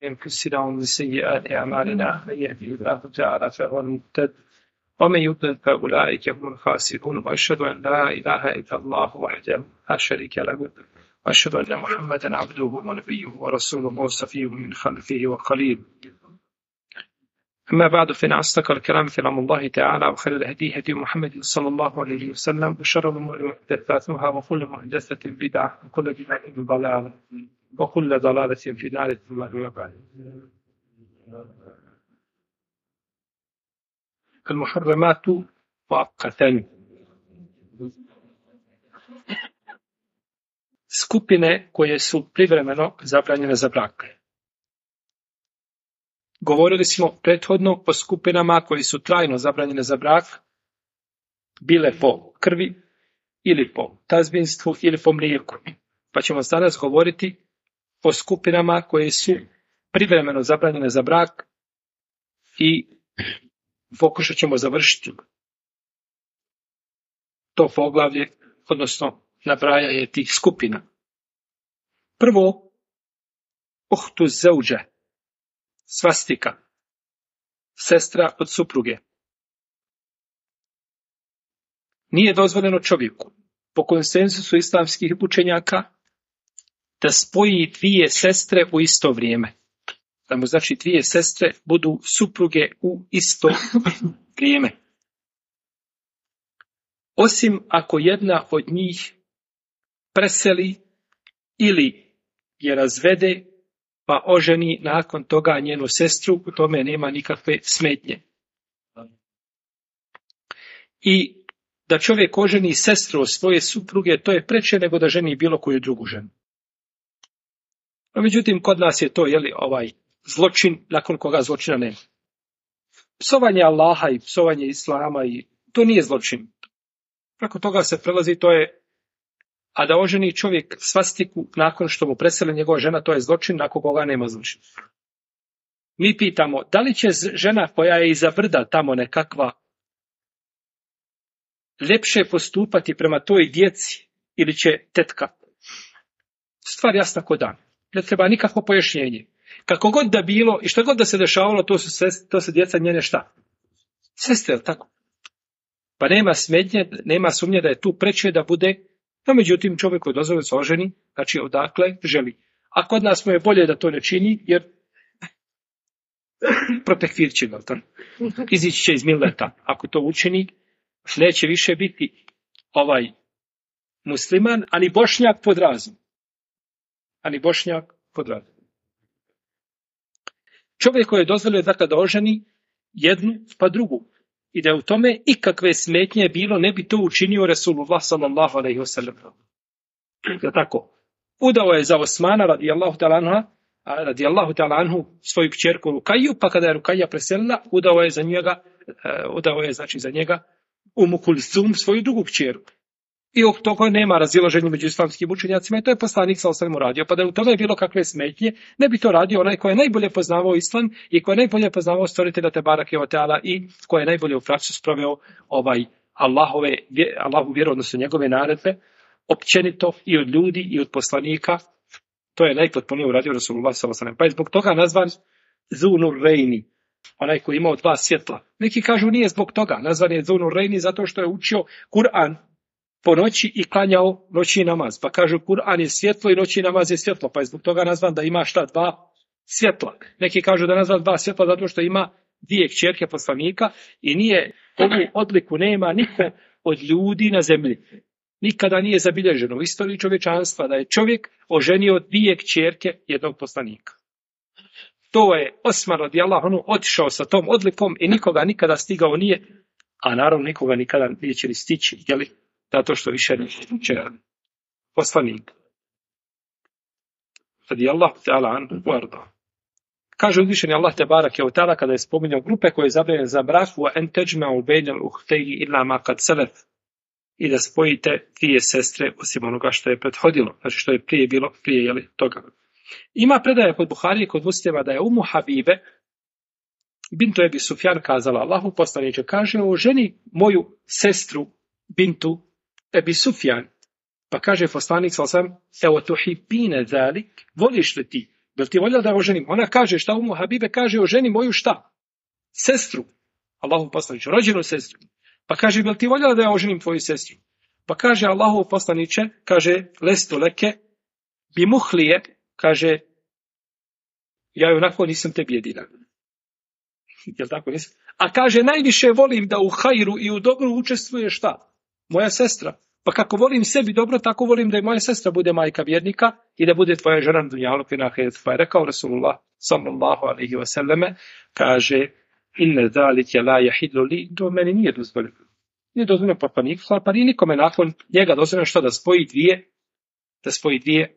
أنفسنا ومن سيئات أعمالنا من يهده الله تعالى فهو المهتد ومن يضلل فأولئك هم الخاسرون وأشهد أن لا إله إلا الله وحده لا شريك له وأشهد أن محمدا عبده ونبيه ورسوله وصفيه من خلفه وخليله. أما بعد فإن أصدق الكلام كلام الله تعالى وخير الهدي هدي محمد صلى الله عليه وسلم وشر الأمور محدثاتها وكل محدثة بدعة وكل بدعة ضلالة وكل ضلالة في النار ثم أما بعد. المحرمات مؤقتا. Skupine koje su privremeno zabranjene za brak. Govorili smo prethodno o skupinama koje su trajno zabranjene za brak, bile po krvi ili po tazbinstvu ili po mlijeku. Pa ćemo danas govoriti o skupinama koje su privremeno zabranjene za brak i pokušat ćemo završiti to poglavlje, odnosno nabrajanje tih skupina. Prvo, uhtu zauđe, svastika, sestra od supruge. Nije dozvoljeno čovjeku, po konsenzusu islamskih učenjaka, da spoji dvije sestre u isto vrijeme. Da mu znači dvije sestre budu supruge u isto vrijeme. Osim ako jedna od njih preseli ili je razvede pa oženi nakon toga njenu sestru, u tome nema nikakve smetnje. I da čovjek oženi sestru svoje supruge, to je preče nego da ženi bilo koju drugu ženu. A međutim, kod nas je to zločin nakon koga zločina nema. Psovanje Allaha i psovanje Islama, i to nije zločin. Preko toga se prelazi, to je, a da oženi čovjek svastiku nakon što mu preseli njegova žena, to je zločin nakon koga nema zločina. Mi pitamo, da li će žena koja je iza brda tamo nekakva ljepše postupati prema toj djeci ili će tetka? Stvar jasna ko dan. Ne treba nikakvo pojašnjenje. Kako god da bilo i što god da se dešavalo, to su djeca njene šta? Sestre, jel tako? Pa nema smetnje, nema sumnje da je tu preče da bude, no međutim čovjek koji dozvoli se oženi, znači odakle želi. A kod nas mu je bolje da to ne čini, jer protekvir će ga, izići će iz milleta. Ako to učini, neće više biti musliman, ani Bošnjak pod razum. Ani Bošnjak pod razum. Čovjek koji je dozvolio da oženi jednu pa drugu i da je u tome ikakve smetnje bilo, ne bi to učinio Resulullah sallallahu alejhi ve sellem. Je tako? Udao je za Osmana radijallahu ta'ala anhu svoju kćerku Rukaju, pa kada je Rukaja preselila, udao je za njega Umu Kulsum, svoju drugu kćerku. I oko toga nema razilaženja među islamskim učenjacima i to je poslanik sallallahu alejhi ve sellem radio. Pa da u tome je bilo kakve smetnje, ne bi to radio onaj koji je najbolje poznavao islam i koji je najbolje poznavao stvoritelja Tebarake ve Teala i koji je najbolje u praksu sproveo Allahu vjeru, odnosno njegove naredbe, općenito i od ljudi i od poslanika. To je najpotpunije uradio Rasulullah sallallahu alejhi ve sellem. Pa je zbog toga nazvan Zunur Rejni, onaj koji imao dva svjetla. Neki kažu nije zbog toga, nazvan je Zunur Rejni zato što je učio Kur'an po noći i klanjao noći namaz. Pa kažu Kur'an je svjetlo i noći namaz je svjetlo. Pa je zbog toga nazvan da ima dva svjetla. Neki kažu da nazvan dva svjetla zato što ima dvije kćerke poslanika i nije, ovu odliku nema niko od ljudi na zemlji. Nikada nije zabilježeno u istoriji čovječanstva da je čovjek oženio dvije kćerke jednog poslanika. To je Osman radijallahu anhu otišao sa tom odlikom i nikoga nikada stigao nije, a naravno nikoga nikada neće ni stići, jeli? Zato što više neće poslanik. Radijallahu ta'ala anhu warda. Kaže uzvišeni Allah Tebarake ve Teala kada je spominjao grupe koje je zabranjeno za brak, wa an tajma'u bayna al-ukhtayni illa ma qad salaf, i da spojite dvije sestre osim onoga što je prethodilo, znači što je prije bilo, jeli, toga. Ima predaje kod Buharije, kod Muslima da je Umu Habibe bintu Ebi Sufjan kazala Allahu poslaniče, kaže o ženi moju sestru bintu Ebi Sufjan. Pa kaže poslanik sallallahu alejhi ve sellem, tuhibine zalik, voliš li ti Jel ti voljela da je oženim? Ona kaže šta Umu Habibe kaže, oženi moju šta? Sestru. Allahu poslaniče, rođenu sestru. Pa kaže, jel ti voljela da ja oženim tvoju sestru? Pa kaže Allahu poslaniče, kaže, lestu leke, bi muhlije, kaže, ja joj onako nisam tebi jedina. Jel tako nisam? A kaže, najviše volim da u hajru i u dobru učestvuje šta? Moja sestra. Pa kako volim sebi dobro, tako volim da i moja sestra bude majka vjernika i da bude tvoja žena na dunjaluku i na ahiretu. Pa je rekao Rasulullah sallallahu alaihi wa sallame, kaže, inne zalike la jahidlu li, to meni nije dozvoljeno. Nije dozvoljeno pa ni nikome nakon njega dozvoljeno što da spoji dvije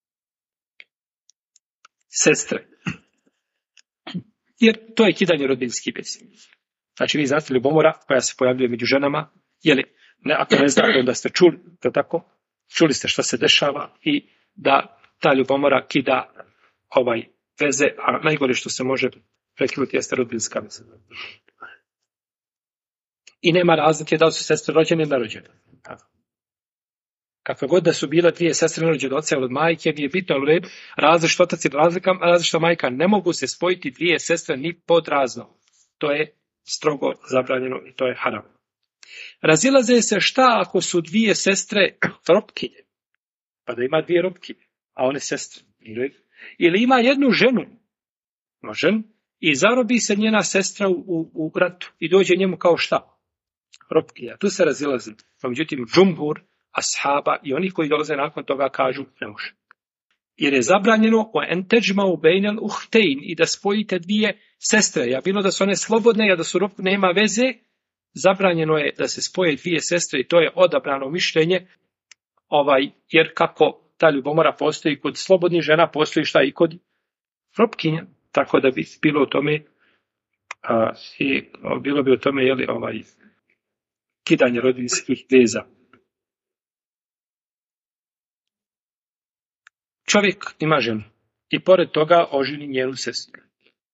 sestre. Jer to je kidanje rodbinskih vezi. Znači vi znate ljubomora koja se pojavljuje među ženama, jeli, ne, ako ne znate, onda ste čuli, to tako, čuli ste šta se dešava i da ta ljubomora kida veze, a najgore što se može prekinuti jeste rodbinska veza. I nema razlike da li su sestre rođene ili nerođene. Kakve god da su bile dvije sestre nerođene od oca ili od majke, nije bitno, ali različit otac i različita majka, ne mogu se spojiti dvije sestre ni pod razno. To je strogo zabranjeno i to je haram. Razilaze se šta ako su dvije sestre robkinje, pa da ima dvije robkinje, a one sestre. Ili ima jednu ženu, i zarobi se njena sestra u ratu i dođe njemu kao šta? Robkinja. Tu se razilaze. Međutim, džumhur, ashaba i oni koji dolaze nakon toga kažu ne može. Jer je zabranjeno i da spojite dvije sestre. Ja bilo da su one slobodne, a da su nema veze, zabranjeno je da se spoje dvije sestre i to je odabrano mišljenje, jer kako ta ljubomora postoji kod slobodnih žena, postoji šta i kod robkinja. Tako da bi bilo u tome bilo bi u tome kidanje rodbinskih veza. Čovjek ima ženu i pored toga oženi njenu sestru.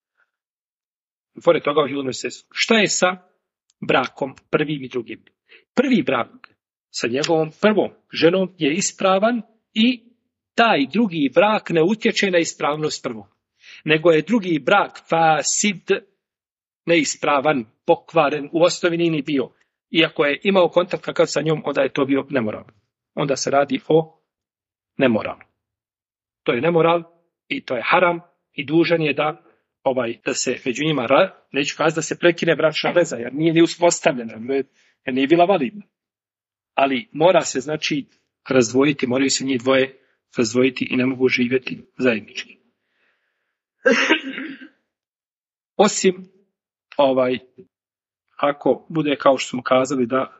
Šta je sa brakom prvim i drugim? Prvi brak sa njegovom prvom ženom je ispravan i taj drugi brak ne utječe na ispravnost prvog. Nego je drugi brak fasid, neispravan, pokvaren, u osnovi ni bio. Iako je imao kontakt kakav sa njom, onda je to bio nemoral. Onda se radi o nemoralu. To je nemoral i to je haram i dužan je da se među njima, neću kazati da se prekine bračna veza, jer nije ni uspostavljena, jer nije bila validna. Ali mora se, znači, razdvojiti, moraju se njih dvoje razdvojiti i ne mogu živjeti zajednički. Osim, ako bude kao što smo kazali da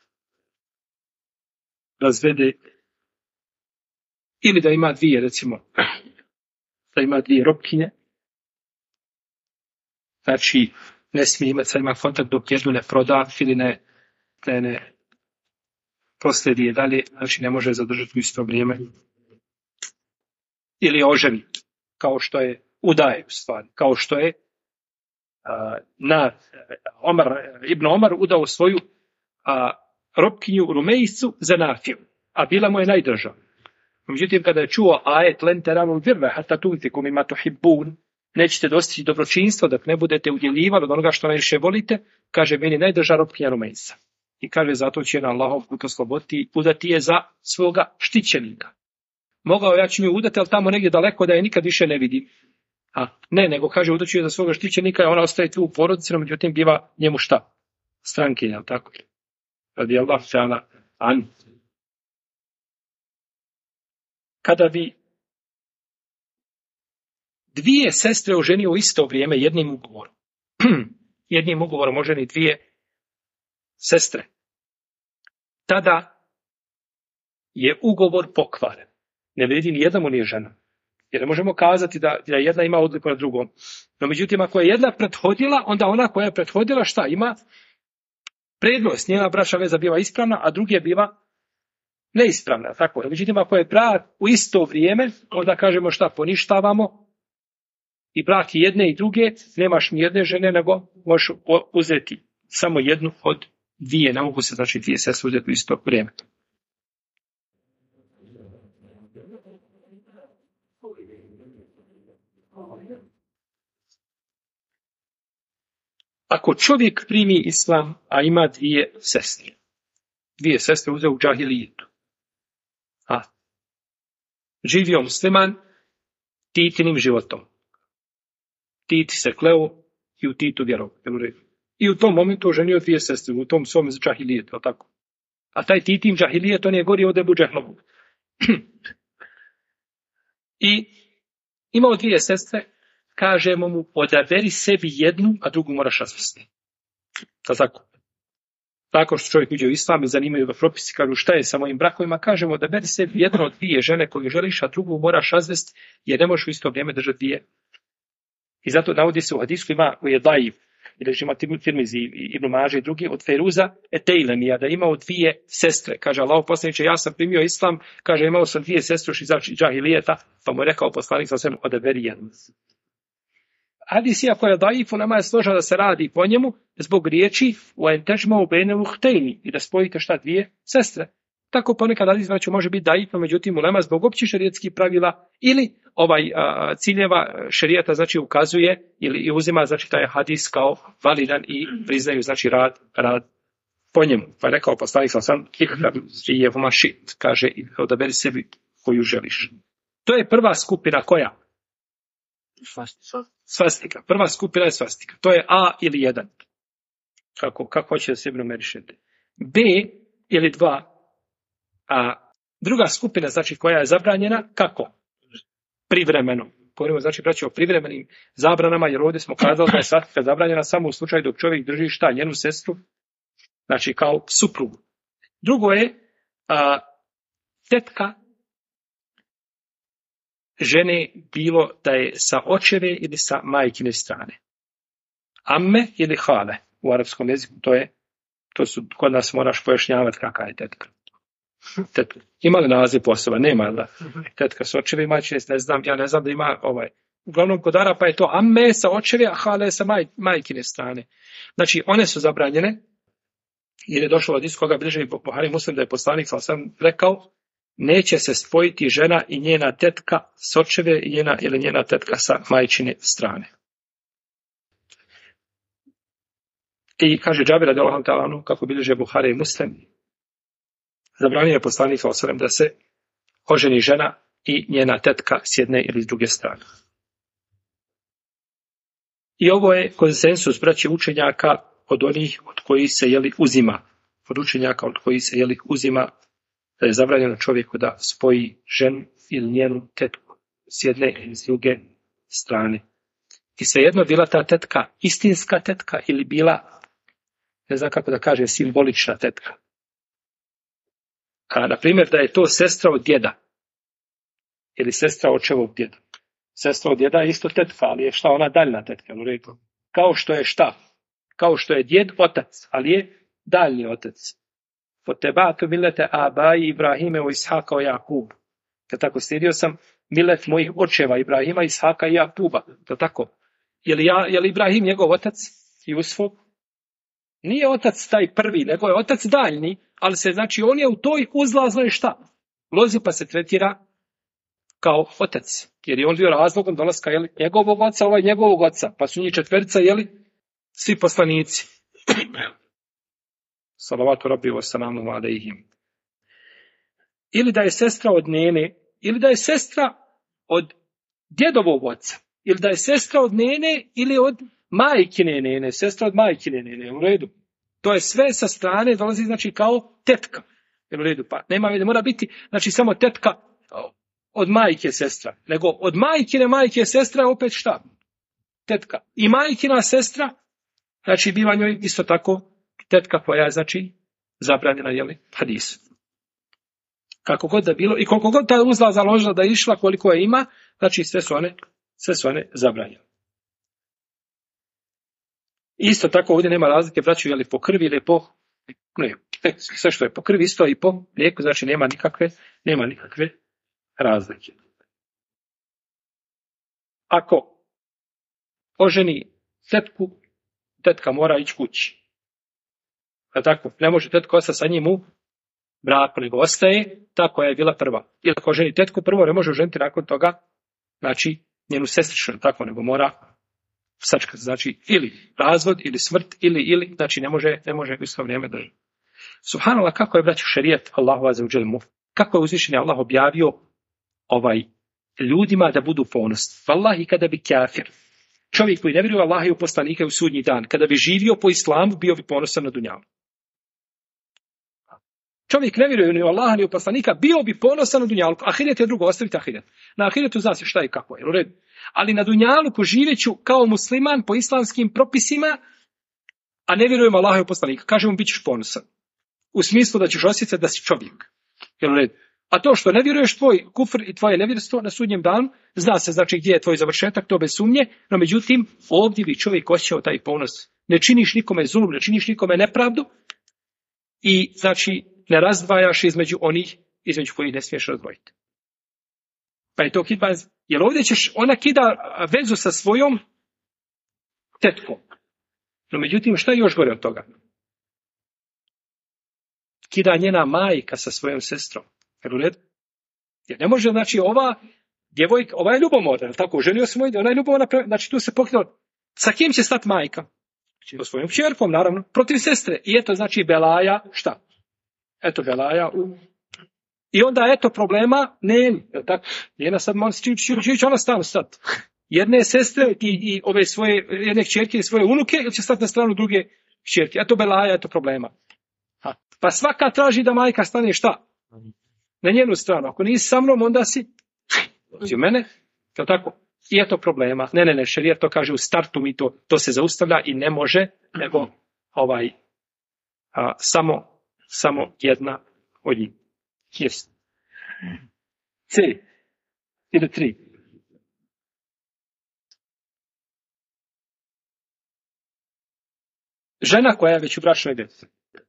razvede ili da ima dvije, recimo, da ima dvije robkinje, znači ne smije imati sa njima kontakt dok jednu ne proda ili ne proslijedi je dalje, znači ne može zadržati u isto vrijeme. Ili oženi, kao što je udaje u stvari, kao što je Ibn Omar udao svoju robkinju Rumejcu za Nafiju, a bila mu je najdraža. Međutim, kada je čuo ajet len teramu birra hatta tunfiqu mimma tuhibbun, nećete dostići dobročinstvo dok ne budete udjeljivali od onoga što najviše volite, kaže meni najdraža robkinja Rumejca. I kaže zato će na Allahov put osloboditi, udati je za svoga štićenika. Mogao ja ću mi udati, ali tamo negdje daleko da je nikad više ne vidim. Ne, nego kaže udaću je za svoga štićenika i ona ostaje tu u porodici, međutim biva njemu šta? Strankinja, tako je. Radi Allah ta'ala an. Kada bi dvije sestre oženio u isto vrijeme jednim ugovorom oženi dvije sestre, tada je ugovor pokvaren. Ne vrijedi ni jedna mu nije žena. Jer ne možemo kazati da jedna ima odliku na drugom. No međutim, ako je jedna prethodila, onda ona koja je prethodila šta ima? Prednost. Njena bračna veza biva ispravna, a drugi je biva neispravna. Tako. No međutim, ako je brak u isto vrijeme, onda kažemo šta? Poništavamo i brak jedne i druge, nemaš ni jedne žene, nego možeš uzeti samo jednu od dvije. Ne mogu se znači dvije sestre uzeti u isto vrijeme. ako čovjek primi islam, a ima dvije sestre uzeo u džahilijetu, a živio musliman Titinim životom. Titi se kleo i u Titu vjerovao. I u tom momentu oženio dvije sestre, u tom svom džahilijetu, tako. A taj Titin džahilijet, on je gori od Ebu Džehlovog. I imao dvije sestre, kažemo mu, odaberi sebi jednu, a drugu moraš razvesti. Tako. Tako što čovjek uđe u islam i zanimaju ga propisi, kažu šta je sa mojim brakovima, kažemo odaberi sebi jednu od dvije žene koju želiš, a drugu moraš razvesti, jer ne možeš u isto vrijeme držati dvije. I zato navodi se u hadisku, ima u Jedaiv, ili ima Tirmizi i Ibn Maže i drugi, od Feruza Etejlemija, da imao dvije sestre. Kaže Allahov poslaniče, ja sam primio islam, kaže imao sam dvije sestre iz džahilijeta, pa mu je rekao poslanik sa svem, odaberi jednu. Hadis, iako je daif, nama je složeno da se radi po njemu zbog riječi u entežma u bejne uhtejni i da spojite šta dvije sestre. Tako ponekad hadis znači može biti daif, međutim ulema zbog općih šerijatskih pravila ili ciljeva šerijata znači ukazuje ili uzima znači taj hadis kao validan i priznaju znači rad po njemu. Pa je rekao poslanik sam je mašit, kaže odaberi sebi koju želiš. To je prva skupina koja? Svastika. Prva skupina je svastika. To je A ili 1. Kako hoće da se numerišete. B ili 2. A druga skupina, znači koja je zabranjena, kako? Privremeno. Govorimo znači braći o privremenim zabranama, jer ovdje smo kazali da je svastika zabranjena samo u slučaju dok čovjek drži šta? Njenu sestru, znači kao suprugu. Drugo je tetka žene bilo da je sa očeve ili sa majkine strane. Amme ili hale u arapskom jeziku, to su kod nas moraš pojašnjavati kakva je tetka. Ima li naziv poseba? Nema, da. Tetka sa očeve i majčine, ja ne znam da ima Uglavnom kod Arapa je to amme sa očeve, a hale sa majkine strane. Znači, one su zabranjene, jer je došlo od iskoga bliže Buhari Muslim da je poslanik sam rekao, neće se spojiti žena i njena tetka s očeve ili njena tetka sa majčine strane. I kaže Džabir radijallahu ta'ala anhu, kako bilježe Buhari i Muslim, zabranio je poslanik sallallahu da se oženi žena i njena tetka s jedne ili s druge strane. I ovo je konsensus braći učenjaka od onih od kojih se uzima. Od učenjaka od kojih se uzima da je zabranjeno čovjeku da spoji ženu ili njenu tetku s jedne ili s druge strane. I svejedno bila ta tetka istinska tetka ili bila, ne znam kako da kaže, simbolična tetka. A na primjer da je to sestra od djeda ili sestra očevog djeda. Sestra od djeda je isto tetka, ali je šta ona daljna tetka. Kao što je šta? Kao što je djed otac, ali je daljni otac. Fotebatu milete abaji Ibrahime u Ishaka o Jakub. Kad tako slijedio sam milet mojih očeva Ibrahima, Ishaka i Jakuba. To tako. Je li Ibrahim njegov otac? Jusfov? Nije otac taj prvi, nego je otac daljni, ali znači on je u toj uzlaznoj šta? Lozi pa se tretira kao otac. Jer je on bio razlogom dolaska njegovog oca, njegovog oca. Pa su njih četverica, svi poslanici. Salavatu rabbi wa salamu alaihim. Ili da je sestra od nene, ili da je sestra od djedovog oca, ili da je sestra od nene, ili od majkine nene, sestra od majkine nene, u redu. To je sve sa strane, dolazi znači kao tetka. U redu, pa nema, mora biti, znači samo tetka od majke sestra, nego od majke sestra opet šta? Tetka. I majkina sestra, znači biva njoj isto tako tetka koja je, znači, zabranjena, hadis. Kako god da bilo, i koliko god ta uzlaza ložila da je išla, koliko je ima, znači sve su one zabranjene. Isto tako ovdje nema razlike, braću, je li po krvi ili po, ne, sve što je po krvi isto i po mlijeku, znači nema nikakve razlike. Ako oženi tetku, tetka mora ići kući. Tako, ne može tetka ostati sa njim u braku, nego ostaje ta koja je bila prva. Ili ako ženi tetku prvo, ne može ženiti nakon toga, znači njenu sestričnu, tako, nego mora sačka, znači ili razvod, ili smrt, ili, znači ne može u isto vrijeme da. Subhanallah, kako je braćo šerijat Allahu azza wa jalla, kako je uzvišeni Allah objavio ljudima da budu ponosni. Wallahi, kada bi kafir, čovjek koji ne vjeruje u Allaha i u poslanika i u sudnji dan, kada bi živio po islamu, bio bi ponosan na dunjalu. Čovjek ne vjeruje ni u Allaha ni u poslanika, bio bi ponosan na dunjalu. Ahiret je drugo, ostavite ahiret. Na ahiretu zna se šta i kako je, u redu. Ali na dunjalu živeću kao musliman po islamskim propisima, a ne vjerujem Allaha i u poslanika. Kaže mu, bit ćeš ponosan. U smislu da ćeš osjećati da si čovjek. Jel u redu? A to što ne vjeruješ, tvoj kufr i tvoje nevjerstvo na sudnjem danu, zna se znači gdje je tvoj završetak, to bez sumnje, no međutim, ovdje bi čovjek osjećao taj ponos. Ne činiš nikome zulum, ne činiš nikome nepravdu i znači ne razdvajaš između onih između kojih ne smiješ razdvojiti. Pa je to kidba, jer ovdje ona kida vezu sa svojom tetkom. No međutim, šta je još gore od toga? Kida njena majka sa svojom sestrom. Jer ne može, znači, ova djevojka, ova je ljubomorna, tako, ženio se moj, ona je ljubomorna, znači tu se pokrenuo. Sa kim će stati majka? Sa svojom kćerkom, naravno, protiv sestre. I eto, znači, belaja, šta? Eto, belaja. I onda, eto, problema, tako, njena sad, će ona stanu stati. Jedne sestre i ove svoje, jedne kćerke i svoje unuke, ili će stati na stranu druge kćerke. Eto, belaja, eto, problema. Pa svaka traži da majka stane šta? Na njenu stranu. Ako nisi sa mnom, onda si u mene. Kao tako. I eto problema. Ne, šerijat to kaže u startu, mi to se zaustavlja i ne može, nego samo jedna od njih. Jest. C. Ili 3. Žena koja je već u bračnoj vezi.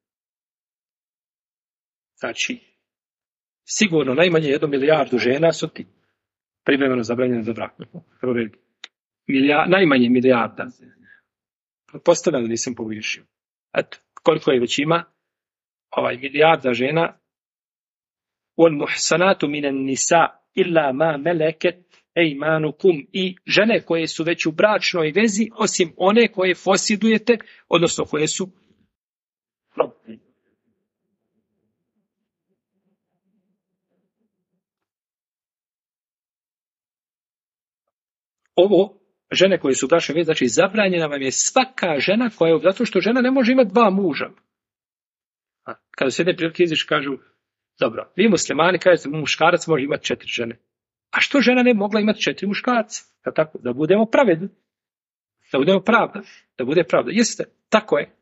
Znači, sigurno najmanje 1 milijardu žena su ti privremeno zabranjene za brak. Najmanje milijarda. Postavljam da nisam pogriješio. Eto, koliko je već ima? Milijarda žena. Wal muhsanatu minan nisa illa ma malakat aymanukum, i žene koje su već u bračnoj vezi, osim one koje posjedujete, odnosno koje su ovo, žene koje su u bračnoj vezi, znači zabranjena vam je svaka žena koja je, zato što žena ne može imati 2 muža. Kada se jedne prilike iziš, kažu, dobro, vi muslimani kažete, muškarac može imati 4 žene. A što žena ne mogla imati 4 muškarca? Tako, da budemo pravedni. Da budemo pravda. Da bude pravda. Jeste, tako je.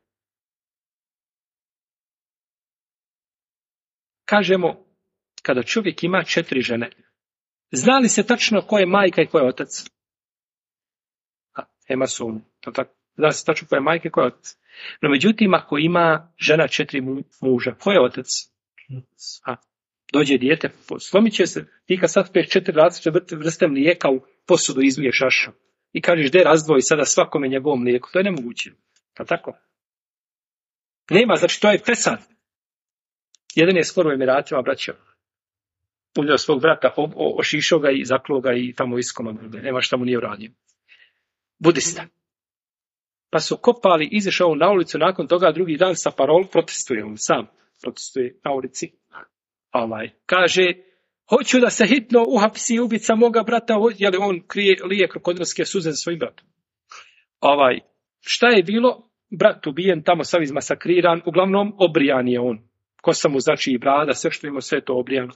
Kažemo, kada čovjek ima 4 žene, zna li se tačno ko je majka i ko je otac? Ema sumnje. Zna se tačno ko je majka i ko je otac. No međutim, ako ima žena 4 muža, ko je otac? Dođe dijete, slomit će se, ti kad sad piješ 4 različite vrste mlijeka u posudu izliješ šašu i kažeš gdje razdvoji sada svakome njegovom mlijeku. To je nemoguće. Tako? Nema, znači to je pesad. Jedan je skoro u Emiratima obraćao. Uzeo svog brata, ošišao ga i zakluo ga i tamo iskoma. Nema šta mu nije uradio. Budista. Pa su kopali, izašao na ulicu, nakon toga drugi dan sa parol, protestuje on sam. Protestuje na ulici. Kaže, hoću da se hitno uhapsi ubica moga brata, jer on lije krokodilske suze za svojim bratom. Šta je bilo? Brat ubijen, tamo sav izmasakriran, uglavnom obrijan je on. Kosa mu znači i brada, sve što ima, sve to obrijano.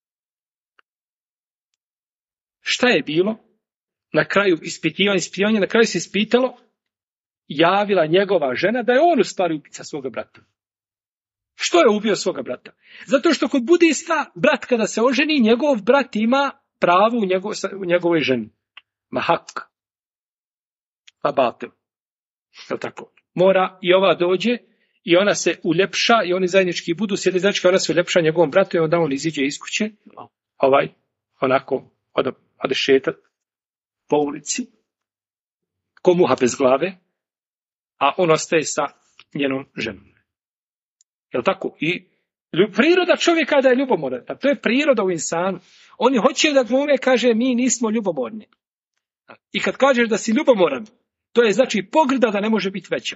Šta je bilo? Na kraju ispitivanje, na kraju se ispitalo, javila njegova žena da je on u stvari ubica svoga brata. Što je ubio svoga brata? Zato što kod budista, brat kada se oženi, njegov brat ima pravo u njegovoj ženi. Mahak. Pa batel. Tako. Mora i ova dođe i ona se uljepša i oni zajednički budu sjedli, znači ona se uljepša njegovom bratu i onda on iziđe iz kuće. Onako ode šetat po ulici. Ko muha bez glave, a on ostaje sa njenom ženom. Jel' tako? I priroda čovjeka da je ljubomoran. To je priroda u insanu. Oni hoće da glume, kaže, mi nismo ljubomorni. I kad kažeš da si ljubomoran, To je znači pogrda da ne može biti veća.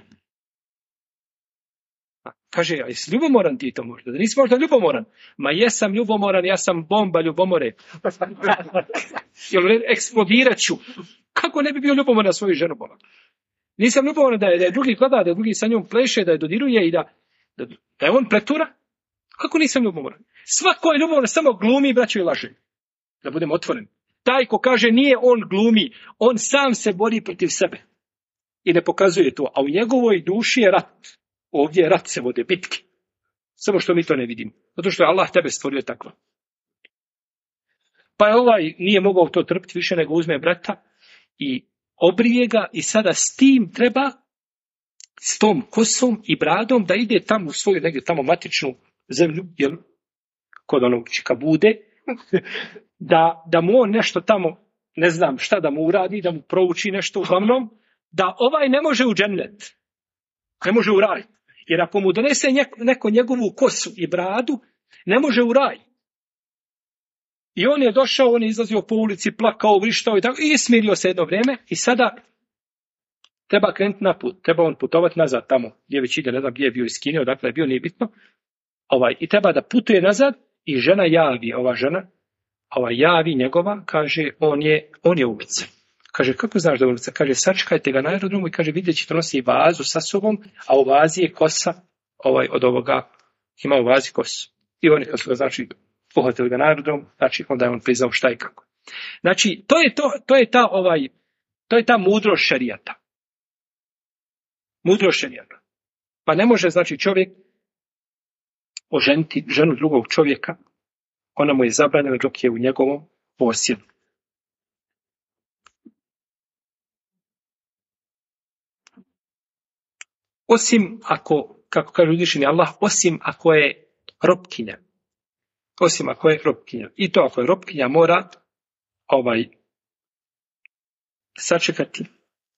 Kaže, a jesi ljubomoran ti to možda? Da nisi možda ljubomoran? Ma jesam ljubomoran, ja sam bomba ljubomore. Jel eksplodirat ću. Kako ne bi bio ljubomoran na svoju ženu, bola? Nisam ljubomoran da je drugi gleda, da je drugi sa njom pleše, da je dodiruje i da je on pretura. Kako nisam ljubomoran? Svako je ljubomoran, samo glumi, braćo, i laže. Da budemo otvoreni. Taj ko kaže nije on glumi, on sam se bori protiv sebe. I ne pokazuje to. A u njegovoj duši je rat. Ovdje je rat, se vode bitke. Samo što mi to ne vidimo. Zato što je Allah tebe stvorio takva. Pa je nije mogao to trpiti više nego uzme brata i obrije ga i sada s tim treba, s tom kosom i bradom, da ide tamo u svoju negdje tamo matičnu zemlju, jel, kod onog čikabude, da mu on nešto tamo, ne znam šta da mu uradi, da mu prouči nešto uglavnom, da ne može u džennet, ne može u raj. Jer ako mu donese neko njegovu kosu i bradu, ne može u raj. I on je došao, on je izlazio po ulici, plakao, vrištao i smirio se jedno vrijeme i sada treba krenuti na put. Treba on putovati nazad tamo gdje već ide, ne znam gdje je bio iskinio, dakle je bio, nije bitno. I treba da putuje nazad i žena javi, javi njegova, kaže on je ulica. Kaže, kako znaš da je ulica? Kaže, sačekajte ga na aerodromu i kaže, vidjet ćete, nosi vazu sa sobom, a u vazi je kosa, od ovoga, ima u vazi kosu. I oni kad su ga, znači, pohvatili ga na aerodrom, znači, onda je on priznao šta i kako. Znači, to je ta mudrost šerijata. Mudrost šerijata. Pa ne može, znači, čovjek oženiti ženu drugog čovjeka, ona mu je zabranjena dok je u njegovom posjedu. Osim ako, kako kaže uzvišeni Allah, osim ako je robkinja. Osim ako je robkinja. I to ako je robkinja mora sačekati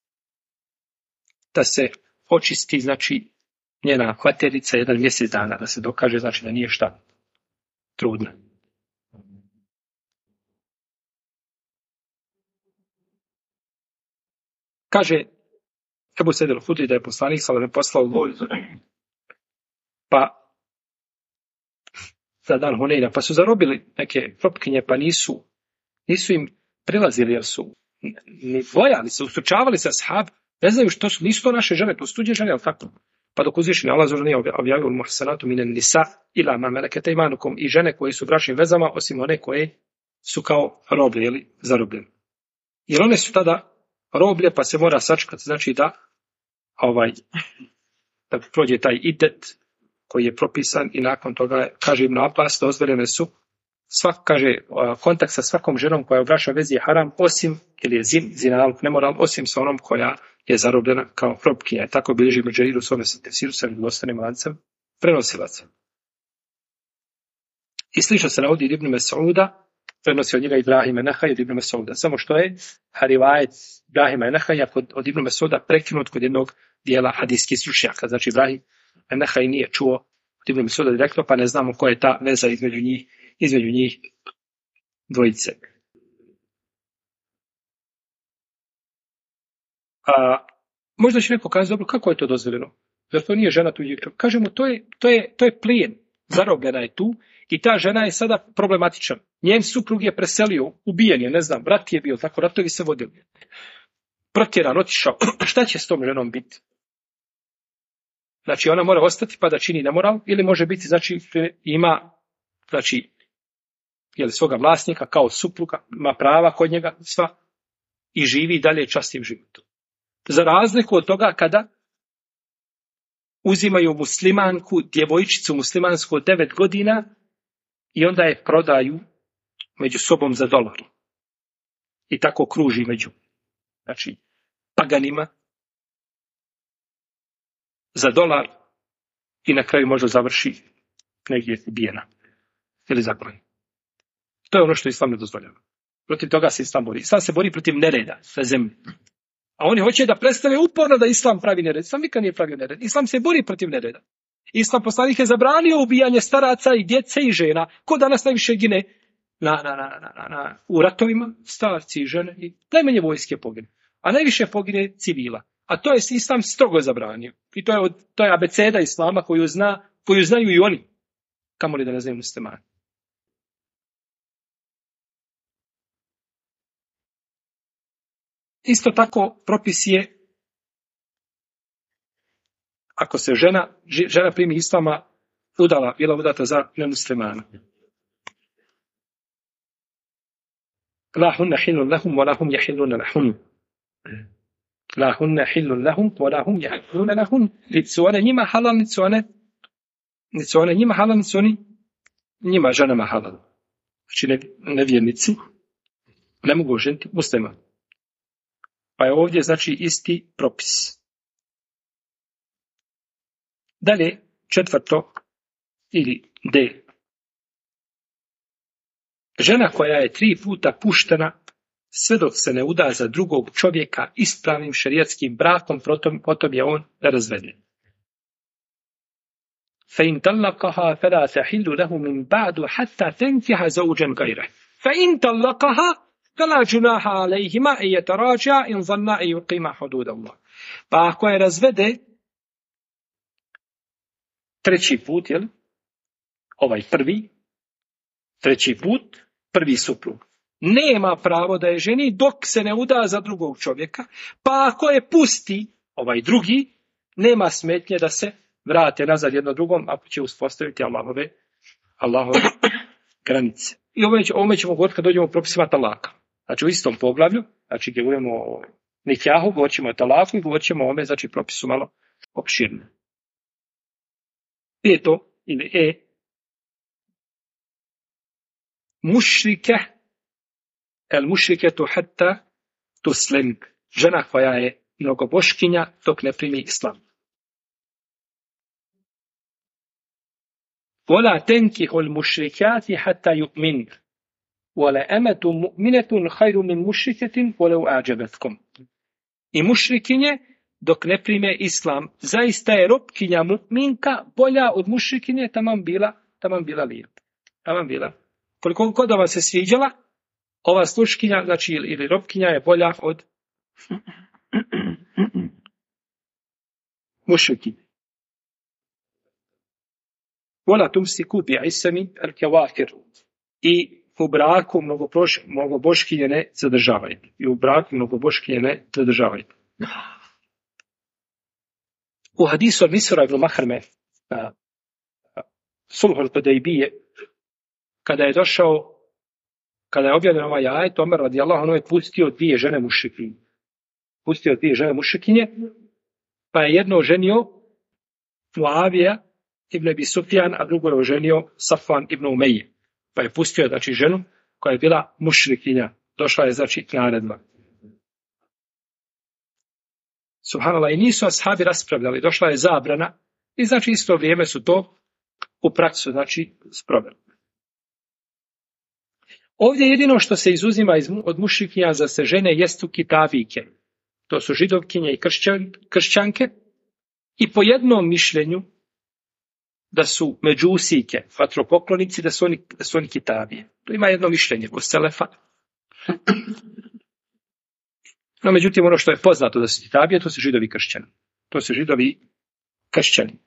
da se očisti, znači, njena materica 1 mjesec dana, da se dokaže, znači, da nije šta trudna. Kaže Ebu Said al-Hudri da je poslanik sallallahu poslao vojsku, pa za dan Hunejna, pa su zarobili neke robkinje, pa nisu im prilazili, jer su ni bojali se, ustručavali se ashab, ne znaju što su, nisu to naše žene, to su tuđe žene, ali tako. Pa dok uzvišeni Allah zor nije objavio muhsanatu minen nisa ila ma melekete imanukum, i žene koje su u bračnim vezama, osim one koje su kao roblje ili zarobljene. Jer one su tada roblje, pa se mora sačekati, znači da prođe taj idet koji je propisan i nakon toga, kaže Ibn Abbas, dozvoljene su kontakt sa svakom ženom koja je u bračnoj vezi je haram, osim, ili je zinaluk nemoral, osim sa onom koja je zarobljena kao robkinja. Tako bilježi Ibn Đarir u svome tefsiru sa vjerodostojnim lancem prenosilaca. I slično se navodi Ibn Mes'uda, prenosi od njega Ibrahima Nehaj od Ibn Mes'uda. Samo što je rivajet Ibrahima Nehaja od Ibn Mes'uda prekinut kod jednog dijela hadijskih stručnjaka. Znači Ibrahim Nehaj nije čuo od Ibn Mes'uda direktno, pa ne znamo koja je ta veza između njih dvojice. Možda će neko kazati, dobro, kako je to dozvoljeno? Zar to nije žena tuđeg čovjeka? Kažemo, to je plijen. Zarobljena je tu i ta žena je sada problematičan. Njen suprug je preselio, ubijen je, ne znam, brat je bio, tako ratovi se vodili. Protjeran, otišao. Šta će s tom ženom biti? Znači, ona mora ostati pa da čini nemoral, ili može biti, znači, ima, znači, svoga vlasnika kao supruga, ima prava kod njega, sva, i živi dalje častim životom. Za razliku od toga kada uzimaju muslimanku, djevojčicu muslimansku od 9 godina i onda je prodaju među sobom za $1. I tako kruži među, znači, paganima za $1 i na kraju možda završi negdje ubijena ili zaklanja. To je ono što Islam ne dozvoljava. Protiv toga se Islam bori. Islam se bori protiv nereda na zemlji. A oni hoće da predstave uporno da Islam pravi nered. Islam nikad nije pravio nered. Islam se bori protiv nereda. Islam poslanik je zabranio ubijanje staraca i djece i žena. Ko danas najviše gine u ratovima? Starci i žene i najmanje vojske pogine. a najviše pogine civila. A to je islam strogo zabranio. I to je abeceda islama koju znaju i oni. Kamoli da ne znaju muslimani. Isto tako propis je, ako se žena primi islama bila udata za nemuslimana. La hunna hillun lahum wa lahum yahilluna lahum. La hunna hillun lahum wa lahum yahilluna lahum. Niti su one njima halal, niti su one njima halal, niti su oni njima ženama halal. Znači nevjernici ne mogu ženiti muslima. Pa je ovdje znači isti propis. Dalje, 4. ili D. Žena koja je 3 puta puštena sve dok se ne uda za drugog čovjeka ispravnim šerijatskim brakom, potom je on razveden. فَإِنْ طَلَّقَهَا فَلَا تَحِلُّ لَهُ مِنْ بَعْدُ حَتَّى تَنْكِحَ زَوْجًا غَيْرَهُ فَإِنْ طَلَّقَهَا فَلَا جُنَاحَ عَلَيْهِمَا أَن يَتَرَاجَعَا إِنْ ظَنَّا أَن يُقِيمَا حُدُودَ اللَّهِ. Pa ako je razvede 3. put, jel? Ovaj 3. put, prvi suprug, nema pravo da je ženi dok se ne uda za drugog čovjeka, pa ako je pusti ovaj drugi, nema smetnje da se vrate nazad jedno drugom, ako će uspostaviti Allahove granice. I ovome ćemo govoriti kad dođemo u propisima talaka. Znači u istom poglavlju, znači gdje govorimo o nikjahu, govorit ćemo o talaku i govorit ćemo o ome, znači propisu malo opširne. 5. ili E. Mušrike, el mušriketu hatta tuslim. Žena koja je mnogoboškinja dok ne primi islam. Vola tenkihul mušrikati hatta yu'min. Vola emetu mu'minetun hajru min mušriketin volev ađebetkom. I mušrikinje dok ne prime islam, zaista je robkinja mu'minka bolja od mušrikinje, taman bila lijepa. Taman bila. Koliko god da vam se sviđala, ova sluškinja, znači ili robkinja je bolja od mušrikinje. Vola tumsiku bi isami al-kawafir. I u braku mnogoboškinje ne zadržavajte. U hadisu od Misra ibn Mahrme, sulh al-Hudejbije, kada je objavljen ovaj ajet, Omer radijallahu anhu je pustio 2 žene mušrikinje, pa je jedno ženio Muavija ibn Abi Sufjan, a drugo je oženio Safvan ibn Umeje. Pa je pustio, znači, ženu koja je bila mušrikinja. Došla je, znači, naredba. Subhanallah, i nisu ashabi raspravljali, došla je zabrana i, znači, isto vrijeme su to u praksu, znači, sproveli. Ovdje jedino što se izuzima od mušrikinja za se žene jestu kitabike. To su židovkinje i kršćanke. I po jednom mišljenju da su međusike, vatropoklonici, da su oni kitabije. To ima jedno mišljenje kod selefa. No, međutim, ono što je poznato da su kitabije, to su židovi kršćani.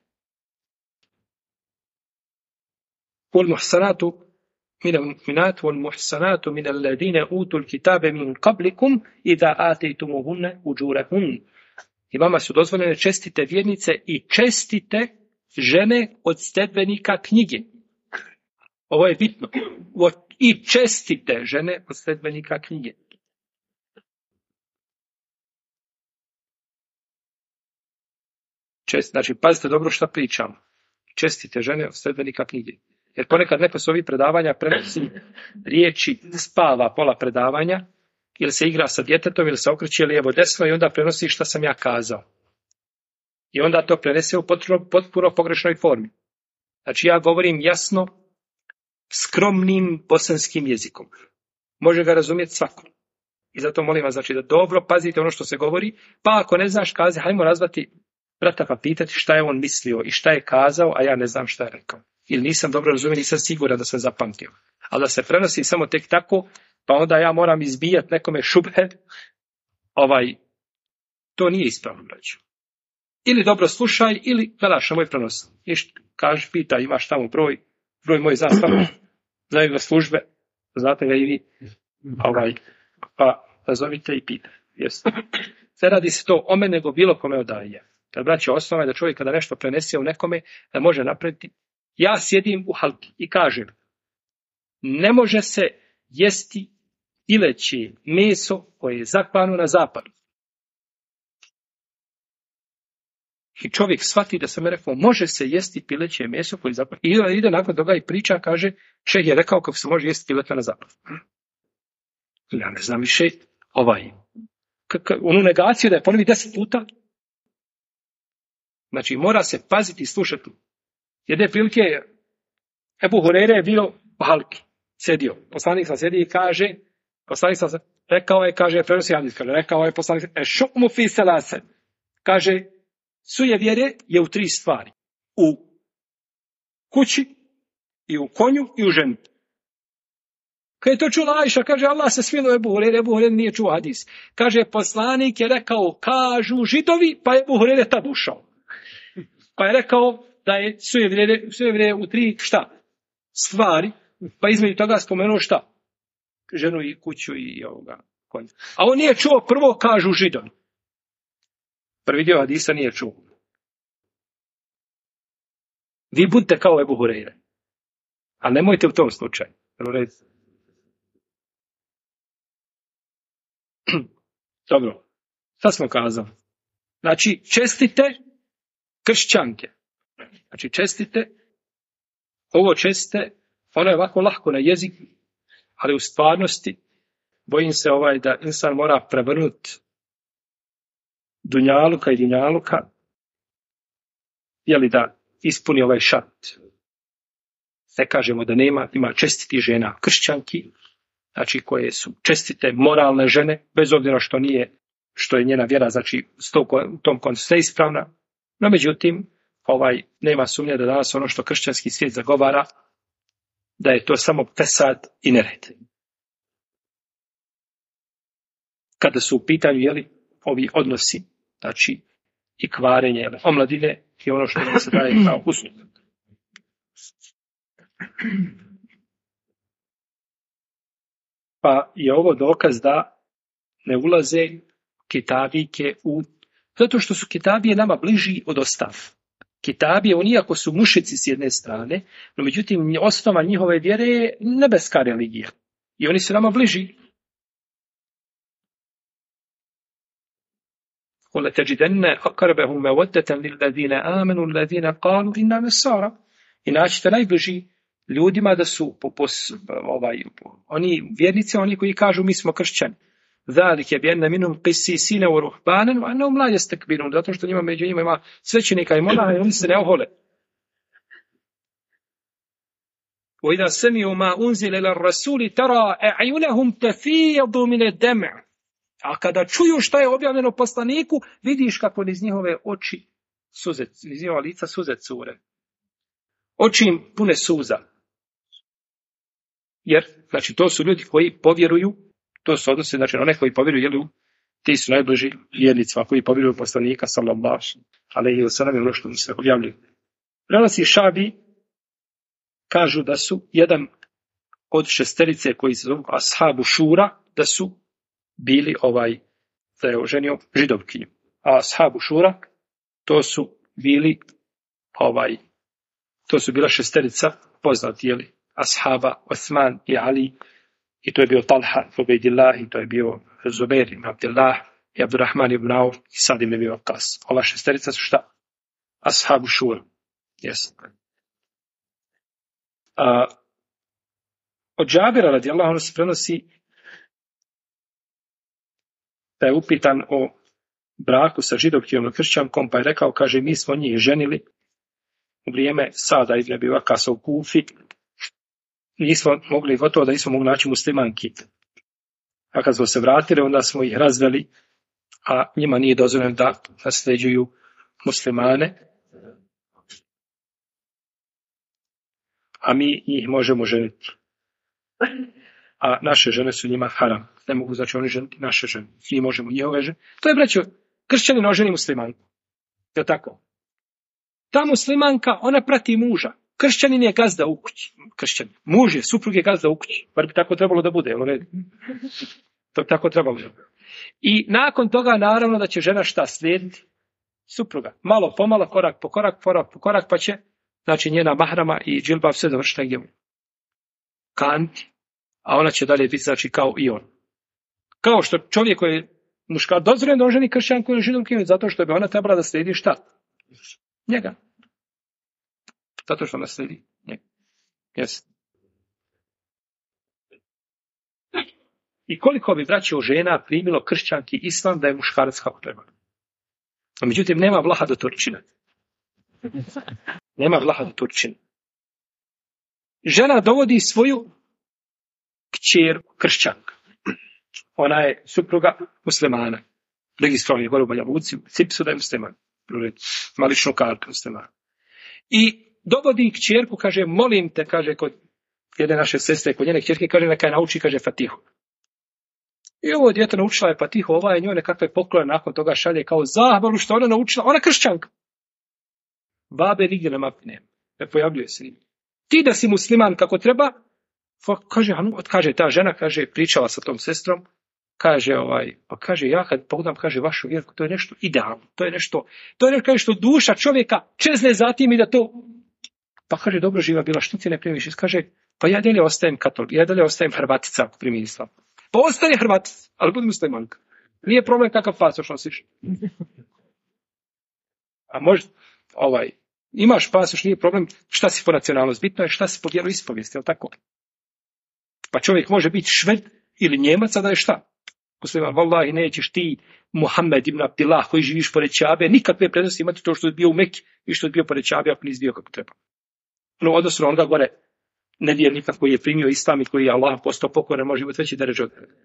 والمحصنات من المؤمنات والمحصنات من الذين أوتوا الكتاب من قبلكم إذا آتيتموهن أجورهن. I vama su dozvoljene čestite vjernice i čestite žene od sledbenika knjige. Ovo je bitno. I čestite žene od sledbenika knjige. Znači, pazite dobro što pričam. Čestite žene od sledbenika knjige. Jer ponekad neko s ovih predavanja prenosi riječi, spava pola predavanja, ili se igra sa djetetom, ili se okreće lijevo desno i onda prenosi šta sam ja kazao. I onda to prenese u potpuno pogrešnoj formi. Znači ja govorim jasno, skromnim bosanskim jezikom. Može ga razumjeti svako. I zato molim vas, znači, da dobro pazite ono što se govori, pa ako ne znaš kazi, hajmo razvati brata pa pitati šta je on mislio i šta je kazao, a ja ne znam šta je rekao. Ili nisam dobro razumio, nisam siguran da sam zapamtio. Ali da se prenosi samo tek tako, pa onda ja moram izbijati nekome šubhe, To nije ispravno, braćo. Ili dobro slušaj, ili gledaš na moj prenos. Kaži, pita, imaš tamo broj moj zastava, znaju ga službe, znate ga i vi, pa nazovite i pita. Ne radi se to o mene, nego bilo kome odaje. Kad braćo, osnova je da čovjek kada nešto prenese u nekome, da može napraviti. Ja sjedim u halki i kažem, ne može se jesti pileće meso koje je zaklano na zapadu. I čovjek shvati da sam rekao, može se jesti pileće meso koje je zaklano. I ide nakon toga i priča, kaže, šejh je rekao kako se može jesti piletva na zapadu. Ja ne znam više onu negaciju da je ponovi 10 puta. Znači, mora se paziti i slušati. Jedne prilike Ebu Hureyre je bio u halki, sedio. Poslanik sam sedi i kaže, rekao je poslanik, šukmu fi selase. Kaže, sujevjere je u 3 stvari. U kući, i u konju, i u ženi. Kad je to čula Ajša, kaže, Allah se smilo Ebu Hureyre nije čuo hadis. Kaže, poslanik je rekao, kažu Židovi, pa je Ebu Hureyre tad ušao. Pa je rekao da je sujevjere u 3 šta? Stvari, pa između toga spomenuo šta? Ženu i kuću i konja. A on nije čuo, prvo kažu Židovi. Prvi dio hadisa nije čuo. Vi budite kao Ebu Hureyre. A nemojte u tom slučaju. Dobro, šta smo kazali? Znači, čestite kršćanke. Znači, čestite, ovo čestite, ono je ovako lahko na jezik, ali u stvarnosti bojim se da insan mora prevrnuti dunjaluka i dinjaluka, jeli da ispuni ovaj šart. Ne kažemo da ima čestiti žena kršćanki, znači koje su čestite, moralne žene, bez obzira što je njena vjera, znači u tom kontekstu ispravna. No međutim, nema sumnje da danas ono što kršćanski svijet zagovara, da je to samo pesad i nered. Kada su u pitanju ovi odnosi, znači i kvarenje omladine i ono što se daje kao usluga. Pa je ovo dokaz da ne ulaze kitabike zato što su kitabije nama bliži od ostali. Kitabije, oni ako su mušici s jedne strane, no međutim osnova njihove vjere je nebeska religija. I oni su nama bliži. I naćete najbliži ljudima da su oni vjernici, oni koji kažu mi smo kršćani. Zalike bi enne minum qissisine u ruhbanen, a ne mlađe stekbirun, zato što među njima ima svećenika i monaha i oni se ne ohole. وَإِذَا سَمِعُوا مَا أُنْزِلَ إِلَى الرَّسُولِ تَرَى أَعْيُنَهُمْ تَفِيضُ مِنَ الدَّمْعِ. A kada čuju šta je objavljeno poslaniku, vidiš kako iz njihove oči suze, iz njihova lica suze cure. Oči im pune suza. Jer, znači, to su ljudi koji povjeruju, to se odnose, znači, na one koji povjeruju, ti su najbliži vjernicima koji povjeruju poslanika, sallallahu alejhi ve sellem, ono što mu se objavljuje. Prenosi Šabi, kažu da su jedan od 6 koji se zovu ashabu šura, da su bili da je oženio židovkinju. A ashabu šura, to su bili to su bila 6 poznati, ashaba Osman i Ali, i to je bio Talha, Ubejdillah, i to je bio Zubair ibn Abdillah, i Abdurrahman ibn Auf, i sad im je bio Kas. Ova 6 su šta? Ashabu šura. Yes. Od Džabira radijallahu anhu se prenosi da je upitan o braku sa židovkinjom i kršćankom, pa je rekao, kaže, mi smo njih ženili u vrijeme Sada ibn Abi Vakasa u Kufi, nismo mogli, gotovo da nismo mogli naći muslimanki. A kad smo se vratili, onda smo ih razveli, a njima nije dozvoljeno da nasljeđuju muslimane, a mi njih možemo ženiti. A naše žene su njima haram. Ne mogu, znači, oni ženiti naše žene. Mi možemo njihove žene. To je, braćo, Kršćanin oženi muslimanku. Je tako? Ta muslimanka, ona prati muža. Kršćanin je gazda u kući. Kršćanin. Muž je, suprug je gazda u kući. Bar bi tako trebalo da bude. To bi tako trebalo da bude. I nakon toga, naravno, da će žena šta slijediti? Supruga. Malo pomalo, korak po korak, pa će, znači, njena mahrama i džilbab sve završiti gdje mu kanti. A ona će dalje biti, znači, kao i on. Kao što čovjek koji je muškar dozvoljen da oženi kršćanku ili židovkinju, zato što bi ona trebala da slijedi šta? Njega. Zato što ona slijedi njega. Yes. I koliko bi, braćo, žena primilo kršćanki islam da je muškarac kako treba. A međutim, nema vlaha do Turčina. Nema vlaha do Turčina. Žena dovodi svoju kćerku kršćanka. Ona je supruga muslimana. Registrovani gore u Banja Luci, Cipsu da je musliman. Ima ličnu kartu muslimana. I dovodi kćerku, kaže, molim te, kaže, kod jedne naše sestre, kod njene kćerke, kaže, neka je nauči, kaže, Fatihu. I ovo djete naučila je Fatihu, ova je njoj nekakve poklone nakon toga šalje kao zahvalu što ona naučila, ona kršćanka. Babe nigdje na mapi nema, ne pojavljuje se nigdje. Ti da si musliman kako treba, kaže ta žena, kaže, pričala sa tom sestrom, kaže, pa kaže, ja kad pogledam, kaže, vašu vjerku, to je nešto idealno, to je nešto, kaže, što duša čovjeka čezne zatim i da to, pa kaže, dobro živa bila, što ti ne primiš? Kaže, pa ja dalje ostajem katolik, ja dalje ostajem Hrvatica ako primi islam. Pa ostane Hrvatica, ali budi muslimanka. Nije problem kakav pasoš nosiš. A možda, imaš pasoš, nije problem šta si po nacionalnosti, bitno je šta si po vjeroispovijesti, je li tako? Pa čovjek može biti Šved ili Njemac, a da je šta? Musliman, vallahi, nećeš ti, Muhammed ibn Abdillah, koji živiš pored Čabe, nikakve prednosti imati to što je bio u Meki i što je bio pored Čabe, ako nisi bio kako treba. No, odnosno, on ga gore nevjernika koji je primio islam i koji je Allah postao pokoran, može imati veći deređ od tebe.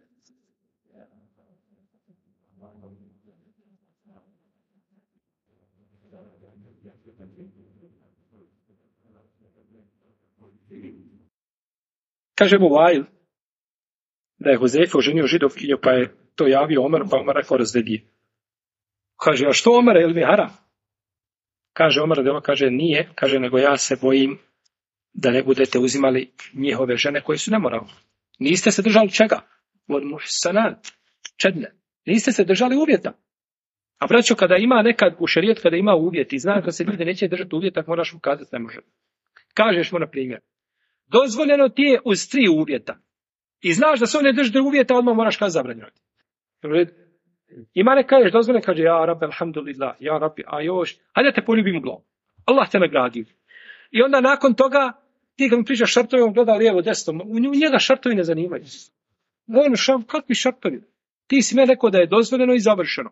Kaže mu Vail da je Huzefa oženio židovkinju, pa je to javio Omer, pa Omer rekao razvedi. Kaže, a što Omer, je li mi haram? Kaže Omer, da kaže nije, kaže, nego ja se bojim da ne budete uzimali njihove žene koje su nemoralne. Niste se držali čega? Od muhsanan, čedne. Niste se držali uvjeta. A braćo, kada ima nekad u šerijetu, kada ima uvjet i znaš da se ljudi neće držati uvjeta, moraš mu kazati ne može. Kažeš mu, na primjer, dozvoljeno ti je uz 3 uvjeta. I znaš da se on ne drži uvjeta, odmah moraš kazati zabranjeno. Ima ne kažeš dozvoljeno, kaže, ja Rabbi, alhamdulillah, ja Rabbi, a još, hajde te poljubim u glavu. Allah te nagradi. I onda nakon toga, ti kad mi pričaš šartovi, on gleda lijevo, desno, u njega šartovi ne zanimaju. Kakvi šartovi? Ti si me rekao da je dozvoljeno i završeno.